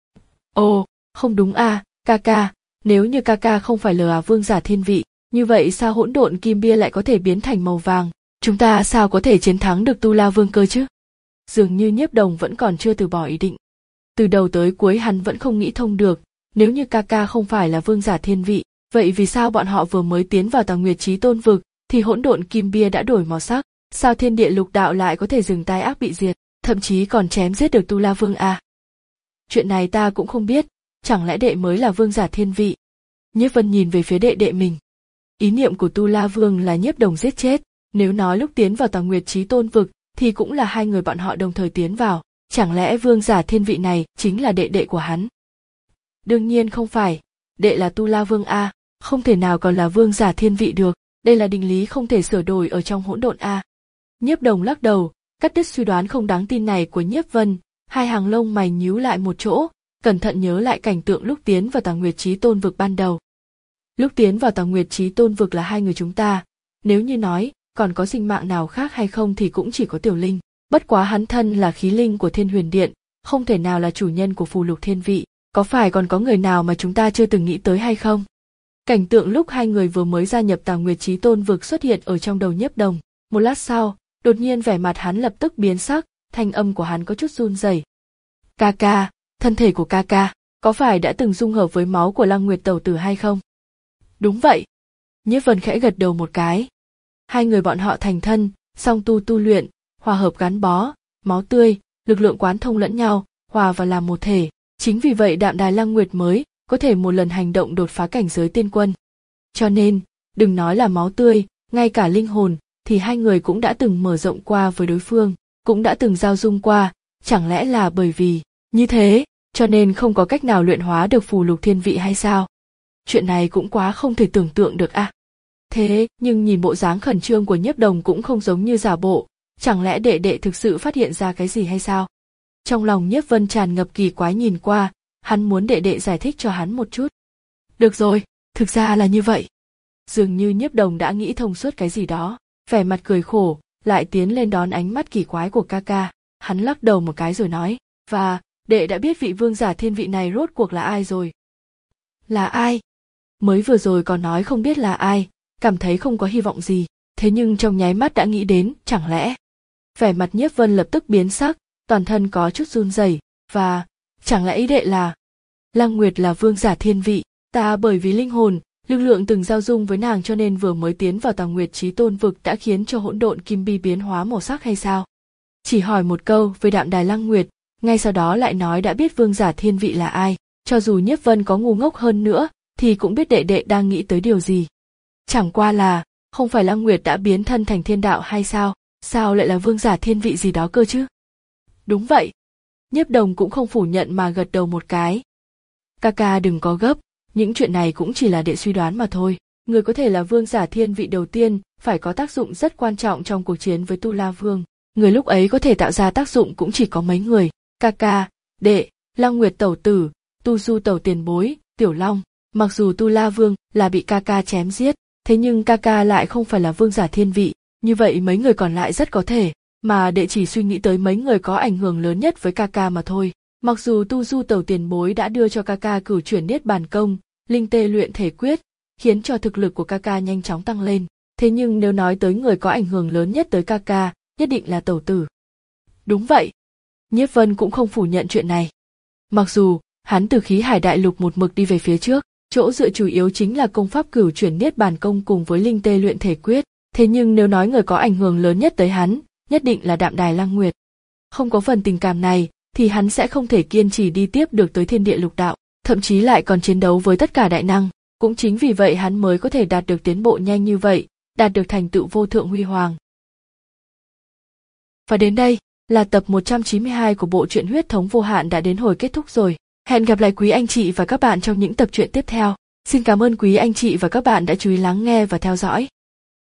Ồ, không đúng à, ca ca, nếu như ca ca không phải là vương giả thiên vị, như vậy sao hỗn độn kim bia lại có thể biến thành màu vàng? Chúng ta sao có thể chiến thắng được Tu La Vương cơ chứ? Dường như Nhiếp Đồng vẫn còn chưa từ bỏ ý định. Từ đầu tới cuối hắn vẫn không nghĩ thông được, nếu như ca ca không phải là vương giả thiên vị, vậy vì sao bọn họ vừa mới tiến vào Tàng Nguyệt Chí Tôn vực thì hỗn độn kim bia đã đổi màu sắc, sao thiên địa lục đạo lại có thể dừng tai ác bị diệt, thậm chí còn chém giết được Tu La Vương à? Chuyện này ta cũng không biết, chẳng lẽ đệ mới là vương giả thiên vị? Nhiếp Vân nhìn về phía đệ đệ mình. Ý niệm của Tu La Vương là Nhiếp Đồng giết chết, nếu nói lúc tiến vào Tàng Nguyệt Chí Tôn vực thì cũng là hai người bọn họ đồng thời tiến vào, chẳng lẽ vương giả thiên vị này chính là đệ đệ của hắn? Đương nhiên không phải, đệ là Tu La Vương a, không thể nào còn là vương giả thiên vị được, đây là định lý không thể sửa đổi ở trong hỗn độn a. Nhiếp Đồng lắc đầu, cắt đứt suy đoán không đáng tin này của Nhiếp Vân, hai hàng lông mày nhíu lại một chỗ, cẩn thận nhớ lại cảnh tượng lúc tiến vào Tàng Nguyệt Chí Tôn vực ban đầu. Lúc tiến vào Tàng Nguyệt Chí Tôn vực là hai người chúng ta, nếu như nói còn có sinh mạng nào khác hay không thì cũng chỉ có Tiểu Linh, bất quá hắn thân là khí linh của Thiên Huyền Điện, không thể nào là chủ nhân của phù lục thiên vị, có phải còn có người nào mà chúng ta chưa từng nghĩ tới hay không? Cảnh tượng lúc hai người vừa mới gia nhập Tàng Nguyệt Chí Tôn vực xuất hiện ở trong đầu Nhiếp Đồng, một lát sau, đột nhiên vẻ mặt hắn lập tức biến sắc, thanh âm của hắn có chút run rẩy. Ca ca, thân thể của ca ca, có phải đã từng dung hợp với máu của Lăng Nguyệt Tẩu Tử hay không? Đúng vậy. Nhiếp Vân khẽ gật đầu một cái. Hai người bọn họ thành thân, song tu tu luyện, hòa hợp gắn bó, máu tươi, lực lượng quán thông lẫn nhau, hòa vào làm một thể. Chính vì vậy Đạm Đài Lăng Nguyệt mới có thể một lần hành động đột phá cảnh giới tiên quân. Cho nên, đừng nói là máu tươi, ngay cả linh hồn, thì hai người cũng đã từng mở rộng qua với đối phương, cũng đã từng giao dung qua, chẳng lẽ là bởi vì như thế, cho nên không có cách nào luyện hóa được phù lục thiên vị hay sao? Chuyện này cũng quá không thể tưởng tượng được à. Thế nhưng nhìn bộ dáng khẩn trương của Nhiếp Đồng cũng không giống như giả bộ, chẳng lẽ đệ đệ thực sự phát hiện ra cái gì hay sao? Trong lòng Nhiếp Vân tràn ngập kỳ quái nhìn qua, hắn muốn đệ đệ giải thích cho hắn một chút. Được rồi, thực ra là như vậy. Dường như Nhiếp Đồng đã nghĩ thông suốt cái gì đó, vẻ mặt cười khổ, lại tiến lên đón ánh mắt kỳ quái của ca ca. Hắn lắc đầu một cái rồi nói, và, đệ đã biết vị vương giả thiên vị này rốt cuộc là ai rồi. Là ai? Mới vừa rồi còn nói không biết là ai, cảm thấy không có hy vọng gì, thế nhưng trong nháy mắt đã nghĩ đến, chẳng lẽ. Vẻ mặt Nhiếp Vân lập tức biến sắc, toàn thân có chút run rẩy, và, chẳng lẽ ý đệ là, Lăng Nguyệt là vương giả thiên vị, ta bởi vì linh hồn, lực lượng từng giao dung với nàng cho nên vừa mới tiến vào Tàng Nguyệt Chí Tôn vực đã khiến cho hỗn độn kim bi biến hóa màu sắc hay sao? Chỉ hỏi một câu với Đạm Đài Lăng Nguyệt, ngay sau đó lại nói đã biết vương giả thiên vị là ai, cho dù Nhiếp Vân có ngu ngốc hơn nữa, thì cũng biết đệ đệ đang nghĩ tới điều gì. Chẳng qua là, không phải Lăng Nguyệt đã biến thân thành thiên đạo hay sao, sao lại là vương giả thiên vị gì đó cơ chứ? Đúng vậy. Nhiếp Đồng cũng không phủ nhận mà gật đầu một cái. Ca ca đừng có gấp, những chuyện này cũng chỉ là đệ suy đoán mà thôi. Người có thể là vương giả thiên vị đầu tiên, phải có tác dụng rất quan trọng trong cuộc chiến với Tu La Vương. Người lúc ấy có thể tạo ra tác dụng cũng chỉ có mấy người, ca ca, đệ, Lăng Nguyệt Tẩu Tử, Tu Du Tẩu Tiền Bối, Tiểu Long. Mặc dù Tu La Vương là bị ca ca chém giết, thế nhưng ca ca lại không phải là vương giả thiên vị, như vậy mấy người còn lại rất có thể, mà đệ chỉ suy nghĩ tới mấy người có ảnh hưởng lớn nhất với ca ca mà thôi. Mặc dù Tu Du Tẩu Tiền Bối đã đưa cho ca ca cửu chuyển niết bàn công, linh tê luyện thể quyết, khiến cho thực lực của ca ca nhanh chóng tăng lên, thế nhưng nếu nói tới người có ảnh hưởng lớn nhất tới ca ca, nhất định là Tẩu Tử. Đúng vậy. Nhiếp Vân cũng không phủ nhận chuyện này. Mặc dù, hắn từ khí hải đại lục một mực đi về phía trước, chỗ dựa chủ yếu chính là công pháp cửu chuyển niết bàn công cùng với linh tê luyện thể quyết, thế nhưng nếu nói người có ảnh hưởng lớn nhất tới hắn, nhất định là Đạm Đài Lăng Nguyệt. Không có phần tình cảm này, thì hắn sẽ không thể kiên trì đi tiếp được tới thiên địa lục đạo, thậm chí lại còn chiến đấu với tất cả đại năng, cũng chính vì vậy hắn mới có thể đạt được tiến bộ nhanh như vậy, đạt được thành tựu vô thượng huy hoàng. Và đến đây, là tập một trăm chín mươi hai của bộ truyện Huyết Thống Vô Hạn đã đến hồi kết thúc rồi. Hẹn gặp lại quý anh chị và các bạn trong những tập truyện tiếp theo. Xin cảm ơn quý anh chị và các bạn đã chú ý lắng nghe và theo dõi.